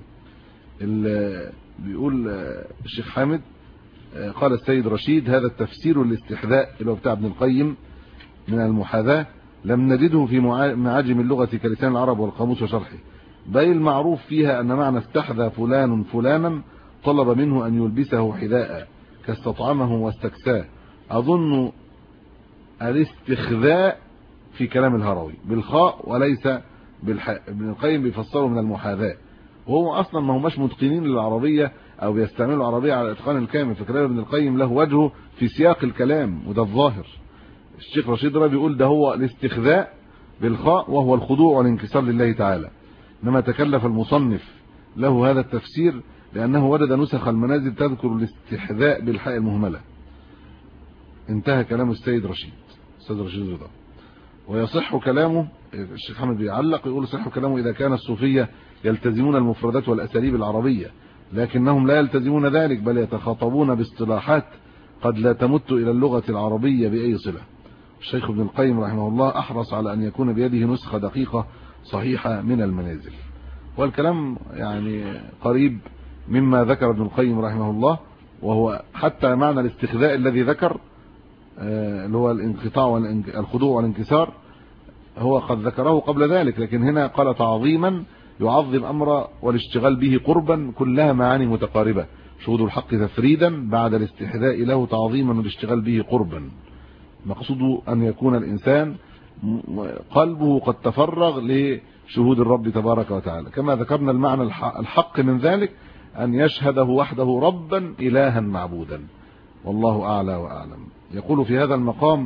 بيقول الشيخ حامد قال السيد رشيد: هذا التفسير الاستحذاء اللي هو بتاع ابن القيم من المحاذاة لم نجده في معاجم اللغة كلسان العرب والقاموس وشرحه، بل المعروف فيها أن معنى استحذى فلان فلانا طلب منه أن يلبسه حذاء كاستطعمه واستكساه. أظن الاستخذاء في كلام الهروي بالخاء وليس بالحاء. ابن القيم بيفسره من المحاذاة، وهو اصلا ما هماش متقنين للعربية او بيستعملوا العربية على الاتقان الكامل، فكلام ابن القيم له وجهه في سياق الكلام، وده الظاهر. الشيخ رشيد رأي بيقول ده هو الاستخذاء بالخاء وهو الخضوع والانكسار لله تعالى، انما تكلف المصنف له هذا التفسير لانه وجد نسخ المنازل تذكر الاستحذاء بالحاء المهملة. انتهى كلام السيد رشيد رضا. ويصح كلامه، الشيخ حمد بيعلق يقول: صح كلامه إذا كان الصوفية يلتزمون المفردات والأساليب العربية، لكنهم لا يلتزمون ذلك، بل يتخاطبون باصطلاحات قد لا تمت إلى اللغة العربية بأي صلة. الشيخ ابن القيم رحمه الله أحرص على أن يكون بيده نسخة دقيقة صحيحة من المنازل، والكلام يعني قريب مما ذكر ابن القيم رحمه الله، وهو حتى معنى الاستخذاء الذي ذكر اللي هو الانقطاع والخضوع والانكسار هو قد ذكره قبل ذلك، لكن هنا قال تعظيما يعظم أمر والاشتغال به قربا، كلها معاني متقاربة. شهود الحق تفريدا بعد الاستحذاء له تعظيما والاشتغال به قربا. مقصود أن يكون الإنسان قلبه قد تفرغ لشهود الرب تبارك وتعالى، كما ذكرنا المعنى الحق من ذلك أن يشهده وحده ربا إلها معبودا، والله أعلى وأعلم. يقول في هذا المقام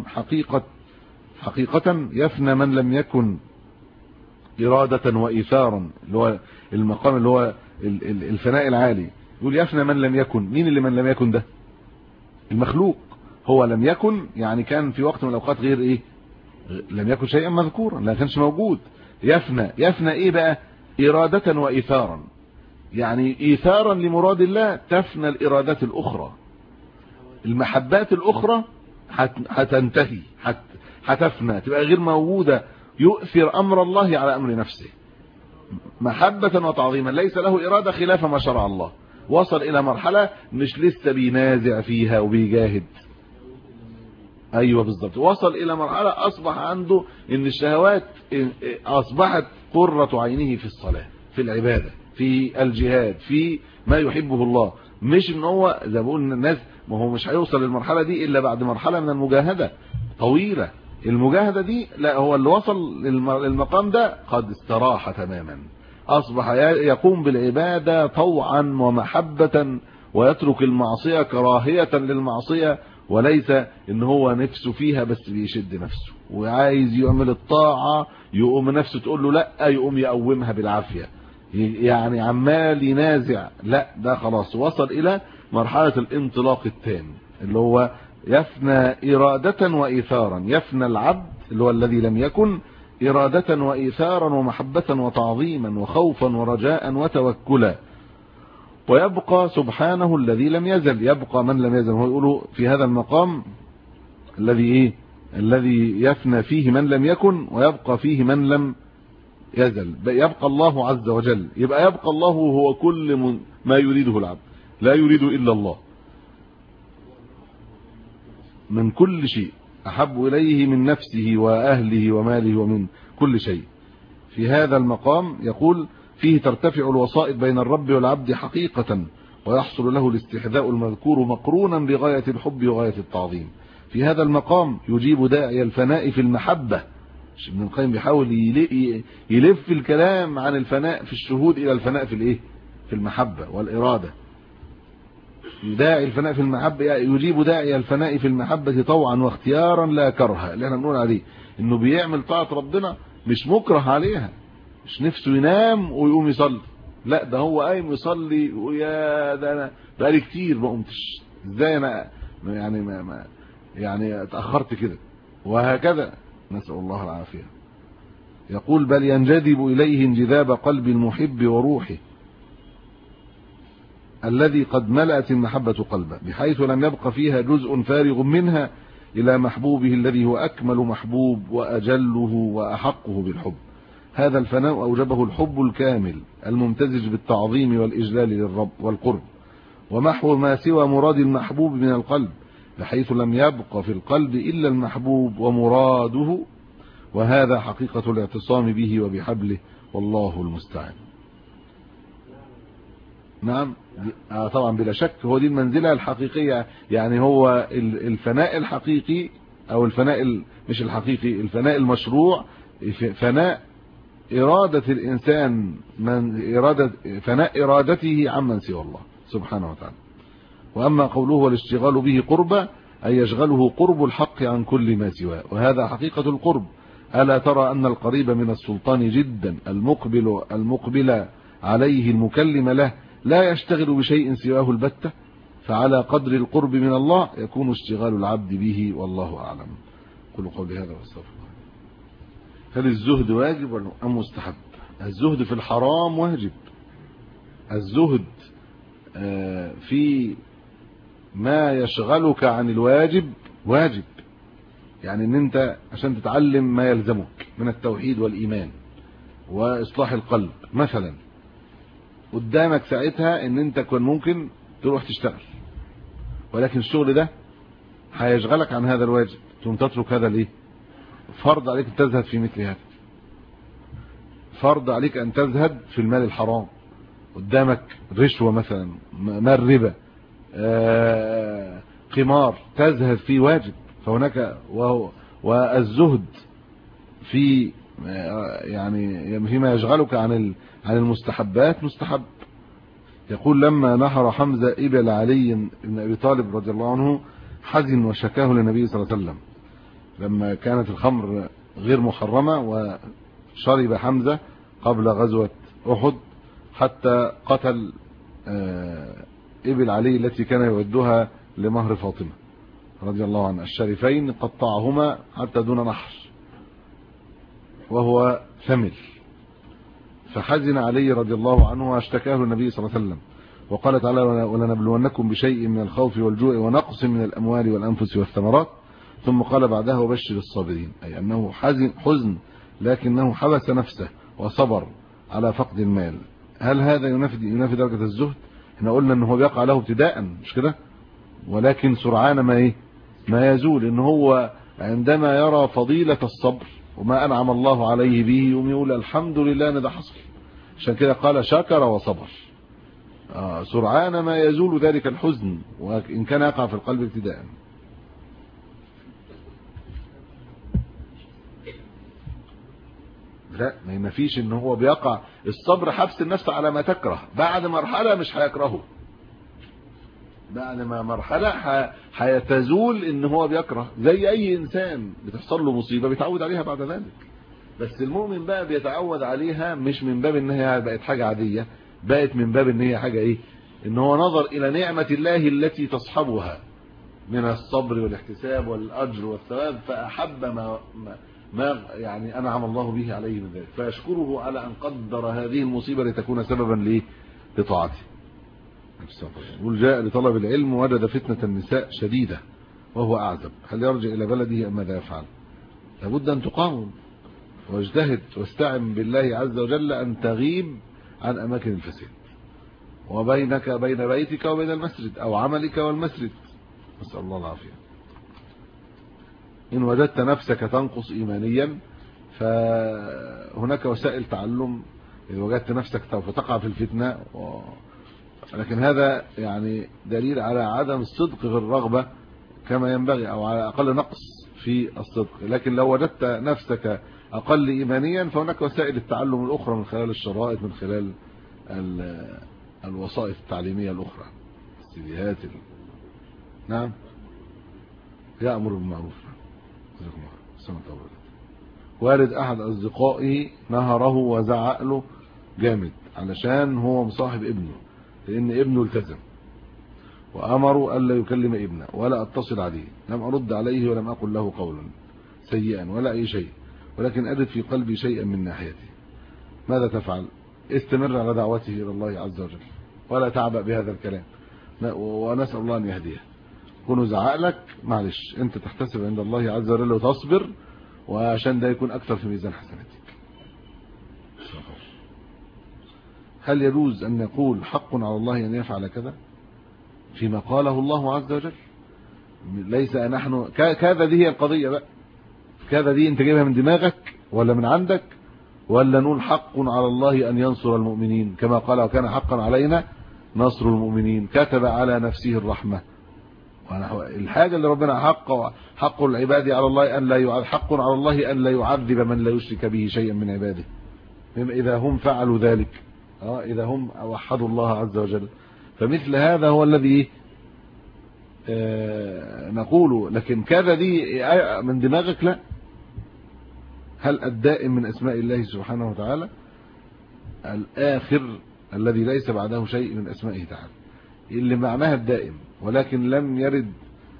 حقيقة يفنى من لم يكن إرادة وإيثارا، اللي هو المقام اللي هو الفناء العالي. يقول يفنى من لم يكن. مين اللي من لم يكن ده؟ المخلوق. هو لم يكن يعني كان في وقت من الأوقات غير إيه؟ لم يكن شيئا مذكورا، لا كانش موجود. يفنى إيه بقى؟ إرادة وإيثارا، يعني إيثارا لمراد الله تفنى الإرادات الأخرى، المحبات الأخرى هتنتهي، هتفنى، تبقى غير موجودة. يؤثر أمر الله على أمر نفسه محبة وتعظيما، ليس له إرادة خلاف ما شرع الله. وصل إلى مرحلة مش لسه بينازع فيها وبيجاهد. أيوة بالضبط. وصل إلى مرحلة أصبح عنده إن الشهوات أصبحت قرة عينه في الصلاة، في العبادة، في الجهاد، في ما يحبه الله. مش إن هو زي ما بقول الناس، ما هو مش هيوصل للمرحلة دي إلا بعد مرحلة من المجاهدة طويلة. المجاهدة دي لا، هو اللي وصل للمقام ده قد استراح تماما، أصبح يقوم بالعبادة طوعا ومحبة، ويترك المعصية كراهية للمعصية، وليس إن هو نفسه فيها بس بيشد نفسه وعايز يعمل الطاعة، يقوم نفسه تقول له لا، يقوم يقومها بالعافية، يعني عمال ينازع. لا، ده خلاص وصل إلى مرحلة الانطلاق التام، اللي هو يفنى إرادة وإيثارا. يفنى العبد اللي هو الذي لم يكن إرادة وإيثارا ومحبة وتعظيما وخوفا ورجاء وتوكلا، ويبقى سبحانه الذي لم يزل. يبقى من لم يزل. هو يقولوا في هذا المقام الذي يفنى فيه من لم يكن ويبقى فيه من لم يزل. يبقى الله عز وجل. يبقى يبقى الله هو كل ما يريده العبد، لا يريد إلا الله من كل شيء، أحب إليه من نفسه وأهله وماله ومن كل شيء. في هذا المقام يقول فيه ترتفع الوسائط بين الرب والعبد حقيقة، ويحصل له الاستحذاء المذكور مقرونا بغاية الحب وغاية التعظيم. في هذا المقام يجيب داعي الفناء في المحبة. ابن القيم بيحاول يلف الكلام عن الفناء في الشهود إلى الفناء في المحبة والإرادة. داعي الفناء في المحبة يجيب داعي الفناء في المحبة طوعا واختيارا لا كرها، اللي احنا بنقول عليه انه بيعمل طاعة ربنا مش مكره عليها، مش نفسه ينام ويقوم يصلي، لا ده هو قايم يصلي ويا ده انا بقالي كتير ما قمتش، ازاي انا يعني اتأخرت كده، وهكذا نسأل الله العافية. يقول بل ينجذب إليه انجذاب قلب المحب وروحه الذي قد ملأت المحبة قلبه، بحيث لم يبق فيها جزء فارغ منها إلى محبوبه الذي هو أكمل محبوب وأجله وأحقه بالحب. هذا الفناء أوجبه الحب الكامل الممتزج بالتعظيم والإجلال للرب والقرب، ومحو ما سوى مراد المحبوب من القلب، بحيث لم يبق في القلب إلا المحبوب ومراده، وهذا حقيقة الاعتصام به وبحبله، والله المستعان. نعم طبعا بلا شك هو دي المنزلة الحقيقية، يعني هو الفناء الحقيقي أو الفناء مش الحقيقي، الفناء المشروع، فناء إرادة الإنسان، فناء إرادته عمن سوى الله سبحانه وتعالى. وأما قوله والاشتغال به قربة أي يشغله قرب الحق عن كل ما سواه، وهذا حقيقة القرب. ألا ترى أن القريب من السلطان جدا المقبل عليه المكلم له لا يشتغل بشيء سواه البتة، فعلى قدر القرب من الله يكون اشتغال العبد به، والله أعلم. قولوا قولي هذا واستغفر الله. هل الزهد واجب أم مستحب؟ الزهد في الحرام واجب، الزهد في ما يشغلك عن الواجب واجب، يعني ان انت عشان تتعلم ما يلزمك من التوحيد والإيمان وإصلاح القلب مثلا، قدامك ساعتها ان انت كان ممكن تروح تشتغل، ولكن الشغل ده هيشغلك عن هذا الواجب، ثم تترك هذا ليه؟ فرض عليك ان تزهد في مثل هذا، فرض عليك ان تزهد في المال الحرام، قدامك رشوة مثلا، مال ربا، قمار، تزهد في واجب. فهناك والزهد في يعني فيما يشغلك عن المستحبات مستحب. يقول لما نحر حمزة ابن علي بن ابي طالب رضي الله عنه حزن وشكاه للنبي صلى الله عليه وسلم، لما كانت الخمر غير محرمة وشرب حمزة قبل غزوة أحد حتى قتل ابن علي التي كان يودها لمهر فاطمة رضي الله عنها الشريفين، قطعهما حتى دون نحر وهو ثمل، فحزن علي رضي الله عنه واشتكاه النبي صلى الله عليه وسلم، وقال تعالى ولنبلونكم بشيء من الخوف والجوع ونقص من الأموال والأنفس والثمرات، ثم قال بعدها وبشر الصابرين، أي أنه حزن لكنه حبس نفسه وصبر على فقد المال. هل هذا ينافي درجة الزهد؟ احنا قلنا ان هو بيقع له ابتداء مش كده، ولكن سرعان ما يزول، ان هو عندما يرى فضيلة الصبر وما أنعم الله عليه به يقوم يقول الحمد لله ان ده حصل، عشان كده قال شكر وصبر. سرعان ما يزول ذلك الحزن وإن كان يقع في القلب ابتداء. لا ما ينفيش ان هو بيقع الصبر حبس النفس على ما تكره، بعد مرحلة مش هيكرهه، بعد ما مرحلة هيتزول ان هو بيكره، زي اي انسان بتحصل له مصيبة بيتعود عليها بعد ذلك. بس المؤمن بقى بيتعود عليها مش من باب ان هي بقت حاجة عادية، بقت من باب ان هي حاجة ايه، ان هو نظر الى نعمة الله التي تصحبها من الصبر والاحتساب والاجر والثواب، فاحب ما يعني انعم الله به عليه من ذلك، فيشكره على ان قدر هذه المصيبة لتكون سببا لطاعته. يقول جاء لطلب العلم وجد فتنة النساء شديدة وهو أعزب، هل يرجع إلى بلده أم ماذا يفعل؟ لابد أن تقاوم واجتهد واستعن بالله عز وجل أن تغيب عن أماكن الفساد، وبينك بين بيتك وبين المسجد أو عملك والمسجد، نسأل الله العافية. إن وجدت نفسك تنقص إيمانيا فهناك وسائل تعلم، إذا وجدت نفسك سوف تقع في الفتنة لكن هذا يعني دليل على عدم الصدق في الرغبة كما ينبغي، أو على أقل نقص في الصدق. لكن لو وجدت نفسك أقل إيمانيا فهناك وسائل التعلم الأخرى من خلال الشرائط، من خلال الوسائط التعليمية الأخرى، السيديهات نعم يأمر بالمعروف. والد أحد أصدقائي نهره وزعق له جامد علشان هو مصاحب ابنه، لأن ابنه التزم وأمروا ألا يكلم ابنه ولا أتصل عليه، لم أرد عليه ولم أقل له قولا سيئا ولا أي شيء، ولكن أجد في قلبي شيئا من ناحيته. ماذا تفعل؟ استمر على دعوته إلى الله عز وجل ولا تعبأ بهذا الكلام، ونسأل الله أن يهديه. كونه زعق لك معلش، أنت تحتسب عند الله عز وجل وتصبر، وعشان ده يكون أكثر في ميزان حسناتك. هل يجوز أن نقول حق على الله أن يفعل كذا فيما قاله الله عز وجل؟ ليس نحن كذا، دي هي القضية بقى، كذا دي انت جايبها من دماغك ولا من عندك، ولا نقول حق على الله أن ينصر المؤمنين كما قال وكان حقا علينا نصر المؤمنين، كتب على نفسه الرحمة. الحاجة اللي ربنا حق العباد على الله أن لا حق على الله أن لا يعذب من لا يشرك به شيئا من عباده إذا هم فعلوا ذلك، إذا هم وحدوا الله عز وجل. فمثل هذا هو الذي نقوله، لكن كذا دي من دماغك لا. هل الدائم من أسماء الله سبحانه وتعالى الآخر الذي ليس بعده شيء من أسمائه تعالى، اللي معناها الدائم، ولكن لم يرد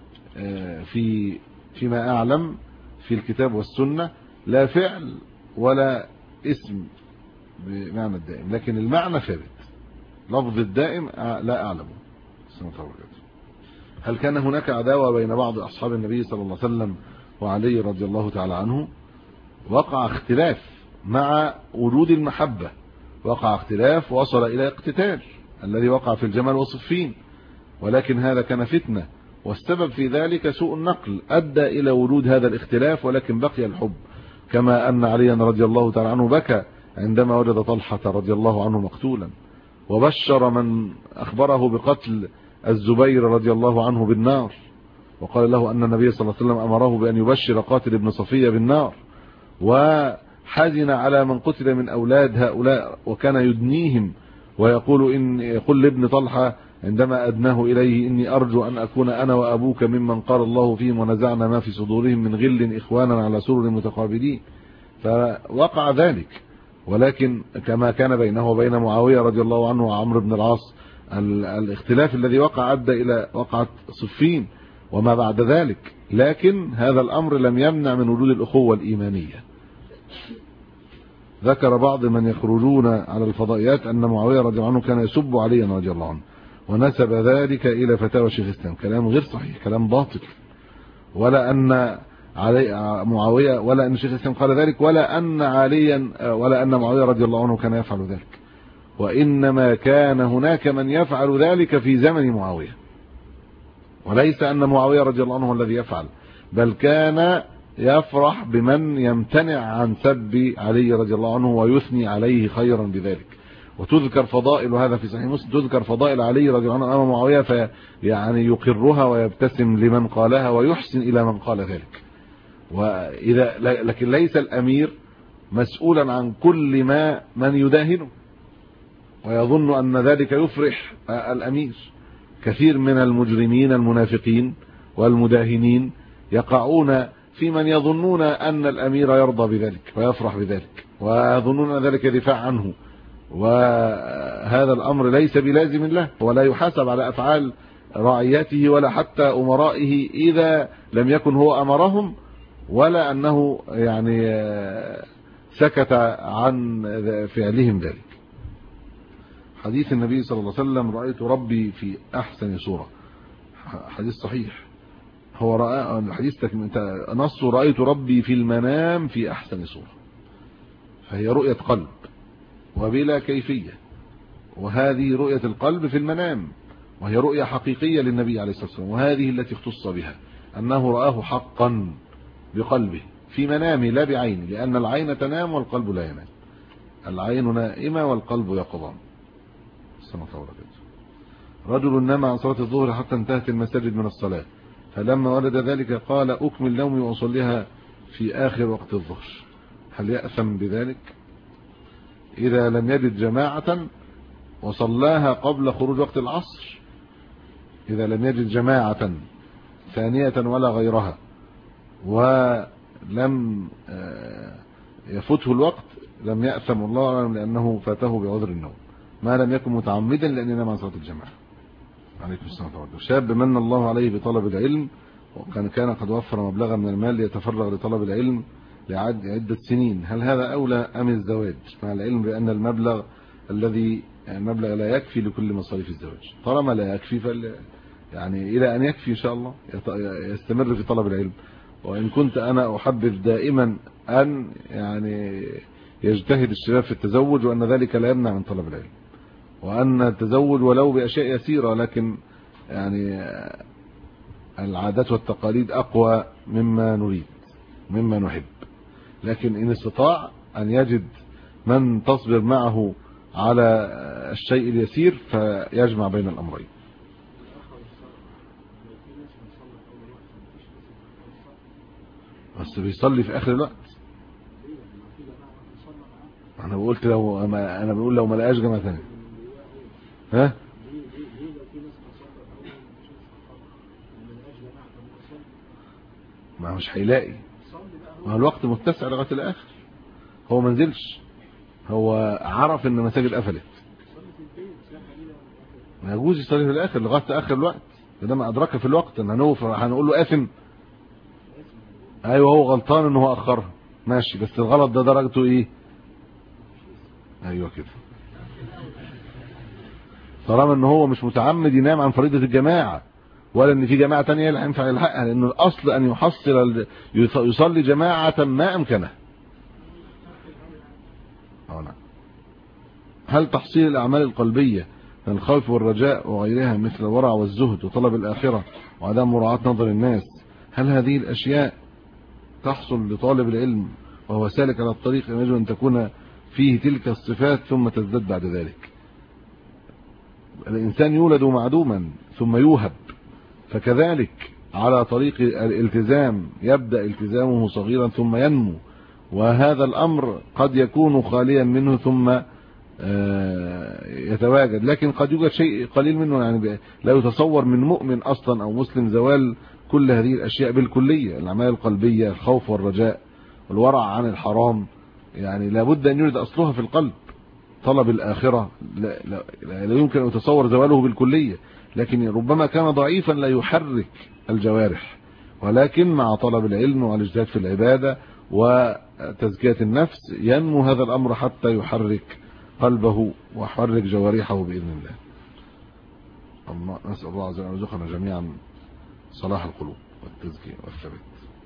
فيما أعلم في الكتاب والسنة لا فعل ولا اسم بمعنى الدائم، لكن المعنى ثابت. لفظ الدائم لا أعلمه. هل كان هناك عداوة بين بعض أصحاب النبي صلى الله عليه وسلم وعلي رضي الله تعالى عنه وقع اختلاف مع وجود المحبة، وقع اختلاف وصل إلى اقتتال الذي وقع في الجمل وصفين، ولكن هذا كان فتنة، والسبب في ذلك سوء النقل أدى إلى وجود هذا الاختلاف، ولكن بقي الحب. كما أن عليا رضي الله تعالى عنه بكى عندما وجد طلحة رضي الله عنه مقتولا، وبشر من أخبره بقتل الزبير رضي الله عنه بالنار، وقال له أن النبي صلى الله عليه وسلم أمره بأن يبشر قاتل ابن صفية بالنار، وحزن على من قتل من أولاد هؤلاء وكان يدنيهم ويقول إن يقول لابن طلحة عندما أدناه إليه إني أرجو أن أكون أنا وأبوك ممن قال الله فيهم ونزعنا ما في صدورهم من غل إخوانا على سرر متقابلين. فوقع ذلك، ولكن كما كان بينه وبين معاوية رضي الله عنه وعمرو بن العاص الاختلاف الذي وقع أدى إلى وقعة صفين وما بعد ذلك، لكن هذا الأمر لم يمنع من وجود الأخوة الإيمانية. ذكر بعض من يخرجون على الفضائيات أن معاوية رضي الله عنه كان يسب عليا رضي الله عنه، ونسب ذلك إلى فتاوى شيخ الإسلام. كلام غير صحيح، كلام باطل، ولا أن معاوية ولا أن شيخ الإسلام قال ذلك، ولا أن معاوية رضي الله عنه كان يفعل ذلك، وإنما كان هناك من يفعل ذلك في زمن معاوية، وليس أن معاوية رضي الله عنه الذي يفعل، بل كان يفرح بمن يمتنع عن سب علي رضي الله عنه ويثني عليه خيرا بذلك. وتذكر فضائل، هذا في صحيح مسلم، تذكر فضائل علي رضي الله عنه امام معاويه، فيعني يقرها ويبتسم لمن قالها ويحسن الى من قال ذلك. لكن ليس الامير مسؤولا عن كل من يداهنه ويظن ان ذلك يفرح الامير. كثير من المجرمين المنافقين والمداهنين يقعون في من يظنون ان الامير يرضى بذلك ويفرح بذلك، ويظنون ذلك دفاع عنه، وهذا الأمر ليس بلازم له، ولا يحاسب على أفعال رعيته ولا حتى أمرائه إذا لم يكن هو أمرهم، ولا أنه يعني سكت عن فعلهم ذلك. حديث النبي صلى الله عليه وسلم رأيت ربي في أحسن صورة، حديث صحيح، هو رأى الحديث نصه رأيت ربي في المنام في أحسن صورة، فهي رؤية قلب وبلا كيفية، وهذه رؤية القلب في المنام، وهي رؤية حقيقية للنبي عليه الصلاة والسلام، وهذه التي اختص بها أنه رآه حقا بقلبه في منامه لا بعينه، لأن العين تنام والقلب لا ينام، العين نائمة والقلب يقظان. رجل نام عن صلاة الظهر حتى انتهت المساجد من الصلاة، فلما ولد ذلك قال أكمل نومي وأصليها في آخر وقت الظهر، هل يأثم بذلك؟ إذا لم يجد جماعة وصلاها قبل خروج وقت العصر، إذا لم يجد جماعة ثانية ولا غيرها ولم يفوته الوقت لم يأثم، الله أعلم، لأنه فاته بعذر النوم، ما لم يكن متعمدا لأن ينام عن صلاة الجماعة. عليكم السلام ورحمة الله. شاب من الله عليه بطلب العلم، وكان قد وفر مبلغا من المال ليتفرغ لطلب العلم لعدة سنين، هل هذا أولى أم الزواج، مع العلم بأن المبلغ لا يكفي لكل مصاريف الزواج؟ طالما لا يكفي يعني إلى أن يكفي إن شاء الله يستمر في طلب العلم. وإن كنت أنا أحبذ دائما أن يعني يجتهد الشباب في التزوج، وأن ذلك لا يمنع من طلب العلم، وأن التزوج ولو بأشياء يسيرة، لكن يعني العادات والتقاليد أقوى مما نريد مما نحب، لكن إن استطاع أن يجد من تصبر معه على الشيء اليسير فيجمع بين الأمرين. بس بيصلي في آخر الوقت. أنا بقول لو ما لقاش جماعة ثانية، ها؟ ما مش هيلاقي، ما الوقت متسع لغايه الاخر، هو ما نزلش، هو عرف ان المساجد قفلت، ما يجوز يصلي في الاخر لغايه اخر الوقت، ده ما ادرك في الوقت ان هنقول له آثم؟ ايوه هو غلطان ان هو اخرها، ماشي، بس الغلط ده درجته ايه؟ ايوه كده، طالما ان هو مش متعمد ينام عن فريضه الجماعه ولا ان في جماعه ثانيه اللي هينفع يلحقها، لان الاصل ان يصلي جماعه ما امكنه. نعم. هل تحصيل الاعمال القلبيه من الخوف والرجاء وغيرها مثل الورع والزهد وطلب الاخره وعدم مراعاه نظر الناس، هل هذه الاشياء تحصل لطالب العلم وهو سالك على الطريق، يجب ان تكون فيه تلك الصفات ثم تزداد بعد ذلك؟ الانسان يولد معدوما ثم يوهب، فكذلك على طريق الالتزام يبدأ التزامه صغيرا ثم ينمو، وهذا الامر قد يكون خاليا منه ثم يتواجد، لكن قد يوجد شيء قليل منه، يعني لا يتصور من مؤمن اصلا او مسلم زوال كل هذه الاشياء بالكليه. الاعمال القلبيه، الخوف والرجاء والورع عن الحرام، يعني لابد ان يوجد اصلها في القلب. طلب الاخره لا يمكن ان يتصور زواله بالكليه، لكن ربما كان ضعيفا لا يحرك الجوارح، ولكن مع طلب العلم والاجتهاد في العباده وتزكيه النفس ينمو هذا الامر حتى يحرك قلبه ويحرك جوارحه باذن الله. نسال الله عز وجل ان يرزقنا جميعا صلاح القلوب والتزكيه والثبات.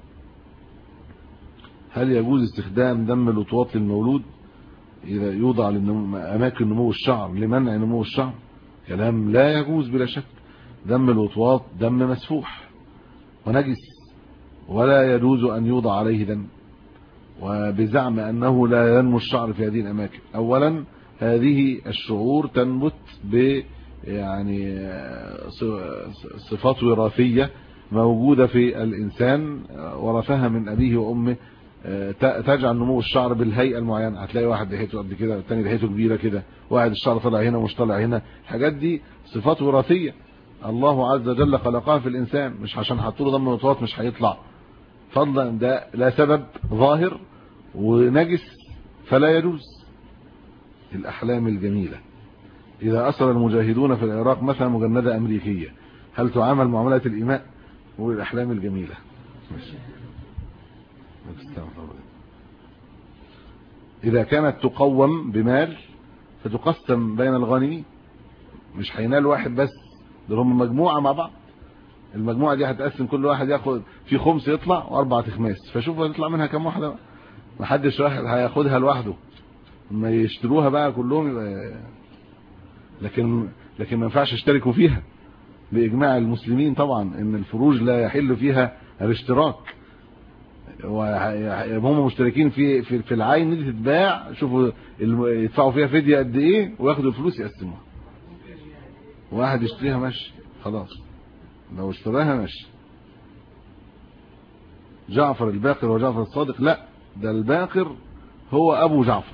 هل يجوز استخدام دم الوطواط للمولود اذا يوضع اماكن نمو الشعر لمنع نمو الشعر؟ كلام لا يجوز بلا شك. دم الوطواط دم مسفوح ونجس، ولا يجوز ان يوضع عليه دم، وبزعم انه لا ينمو الشعر في هذه الاماكن. اولا هذه الشعور تنبت ب يعني صفات وراثيه موجوده في الانسان ورثها من ابيه وامه، تجعل نمو الشعر بالهيئه المعينه. هتلاقي واحد لحيته قد كده والثاني لحيته كبيره كده، واحد الشعر طلع هنا ومش طالع هنا. الحاجات دي صفات وراثيه الله عز وجل خلقها في الانسان، مش عشان حطوا له دم وطواط مش هيطلع، فضلا ده لا سبب ظاهر ونجس فلا يجوز. الاحلام الجميله، اذا اسر المجاهدون في العراق مثلا مجندة امريكيه، هل تعامل معامله الاماء؟ والاحلام الجميله ماشي. اذا كانت تقوم بمال فتقسم بين الغانمين، مش هينال واحد بس، دول هم مجموعه مع بعض. المجموعه دي هتقسم، كل واحد ياخد في خمس يطلع واربعه اخماس، فشوف هيطلع منها كام واحده. ما حدش واحد هياخدها لوحده، ما يشتروها بقى كلهم يبقى. لكن ما ينفعش يشتركوا فيها باجماع المسلمين طبعا، ان الفروج لا يحل فيها الاشتراك، وهم مشتركين في العين دي تتباع. شوفوا يدفعوا فيها فديه قد ايه وياخدوا الفلوس يقسموها. واحد يشتريها ماشي خلاص، لو اشتراها ماشي. جعفر الباقر وجعفر الصادق، لا ده الباقر هو ابو جعفر،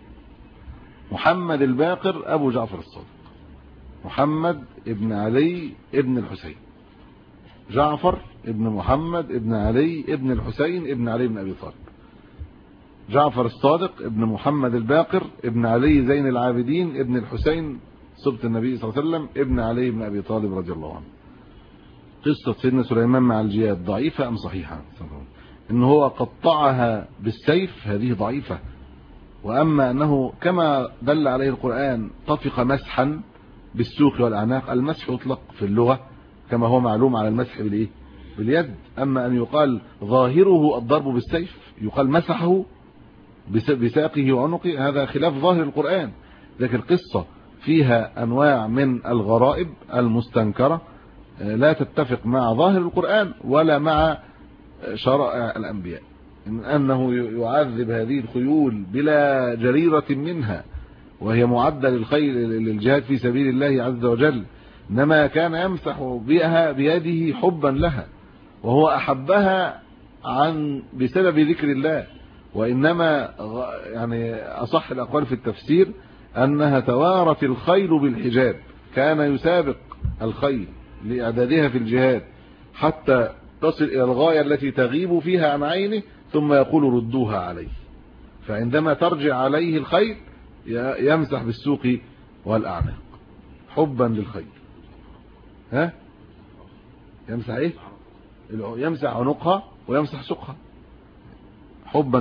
محمد الباقر ابو جعفر الصادق، محمد ابن علي ابن الحسين، جعفر ابن محمد ابن علي ابن الحسين ابن علي بن ابي طالب. جعفر الصادق ابن محمد الباقر ابن علي زين العابدين ابن الحسين صبت النبي صلى الله عليه وسلم ابن علي بن ابي طالب رضي الله عنه. قصة سيدنا سليمان مع الجياد ضعيفة ام صحيحة؟ ان هو قطعها بالسيف هذه ضعيفة، واما انه كما دل عليه القرآن طفق مسحا بالسوق والاعناق، المسح يطلق في اللغة كما هو معلوم على المسح بالايه؟ باليد. اما ان يقال ظاهره الضرب بالسيف، يقال مسحه بساقه وعنقه، هذا خلاف ظاهر القرآن. لكن القصة فيها انواع من الغرائب المستنكرة لا تتفق مع ظاهر القرآن ولا مع شرائع الانبياء، إن انه يعذب هذه الخيول بلا جريرة منها وهي معدة للخيل للجهاد في سبيل الله عز وجل، انما كان يمسح بها بيده حبا لها، وهو احبها بسبب ذكر الله. وانما يعني اصح الاقوال في التفسير انها توارت الخيل بالحجاب، كان يسابق الخيل لاعدادها في الجهاد حتى تصل الى الغاية التي تغيب فيها عن عينه، ثم يقول ردوها عليه. فعندما ترجع عليه الخيل يمسح بالسوق والاعناق حبا للخيل. ها يمسح ايه؟ يمسح عنقها ويمسح سوقها حبا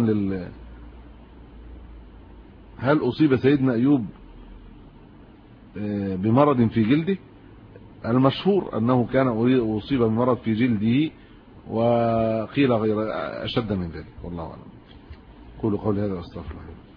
هل اصيب سيدنا ايوب بمرض في جلده؟ المشهور أنه كان أصيب بمرض في جلده، وقيل غير أشد من ذلك، والله أعلم. قولوا قولي هذا واستغفر الله.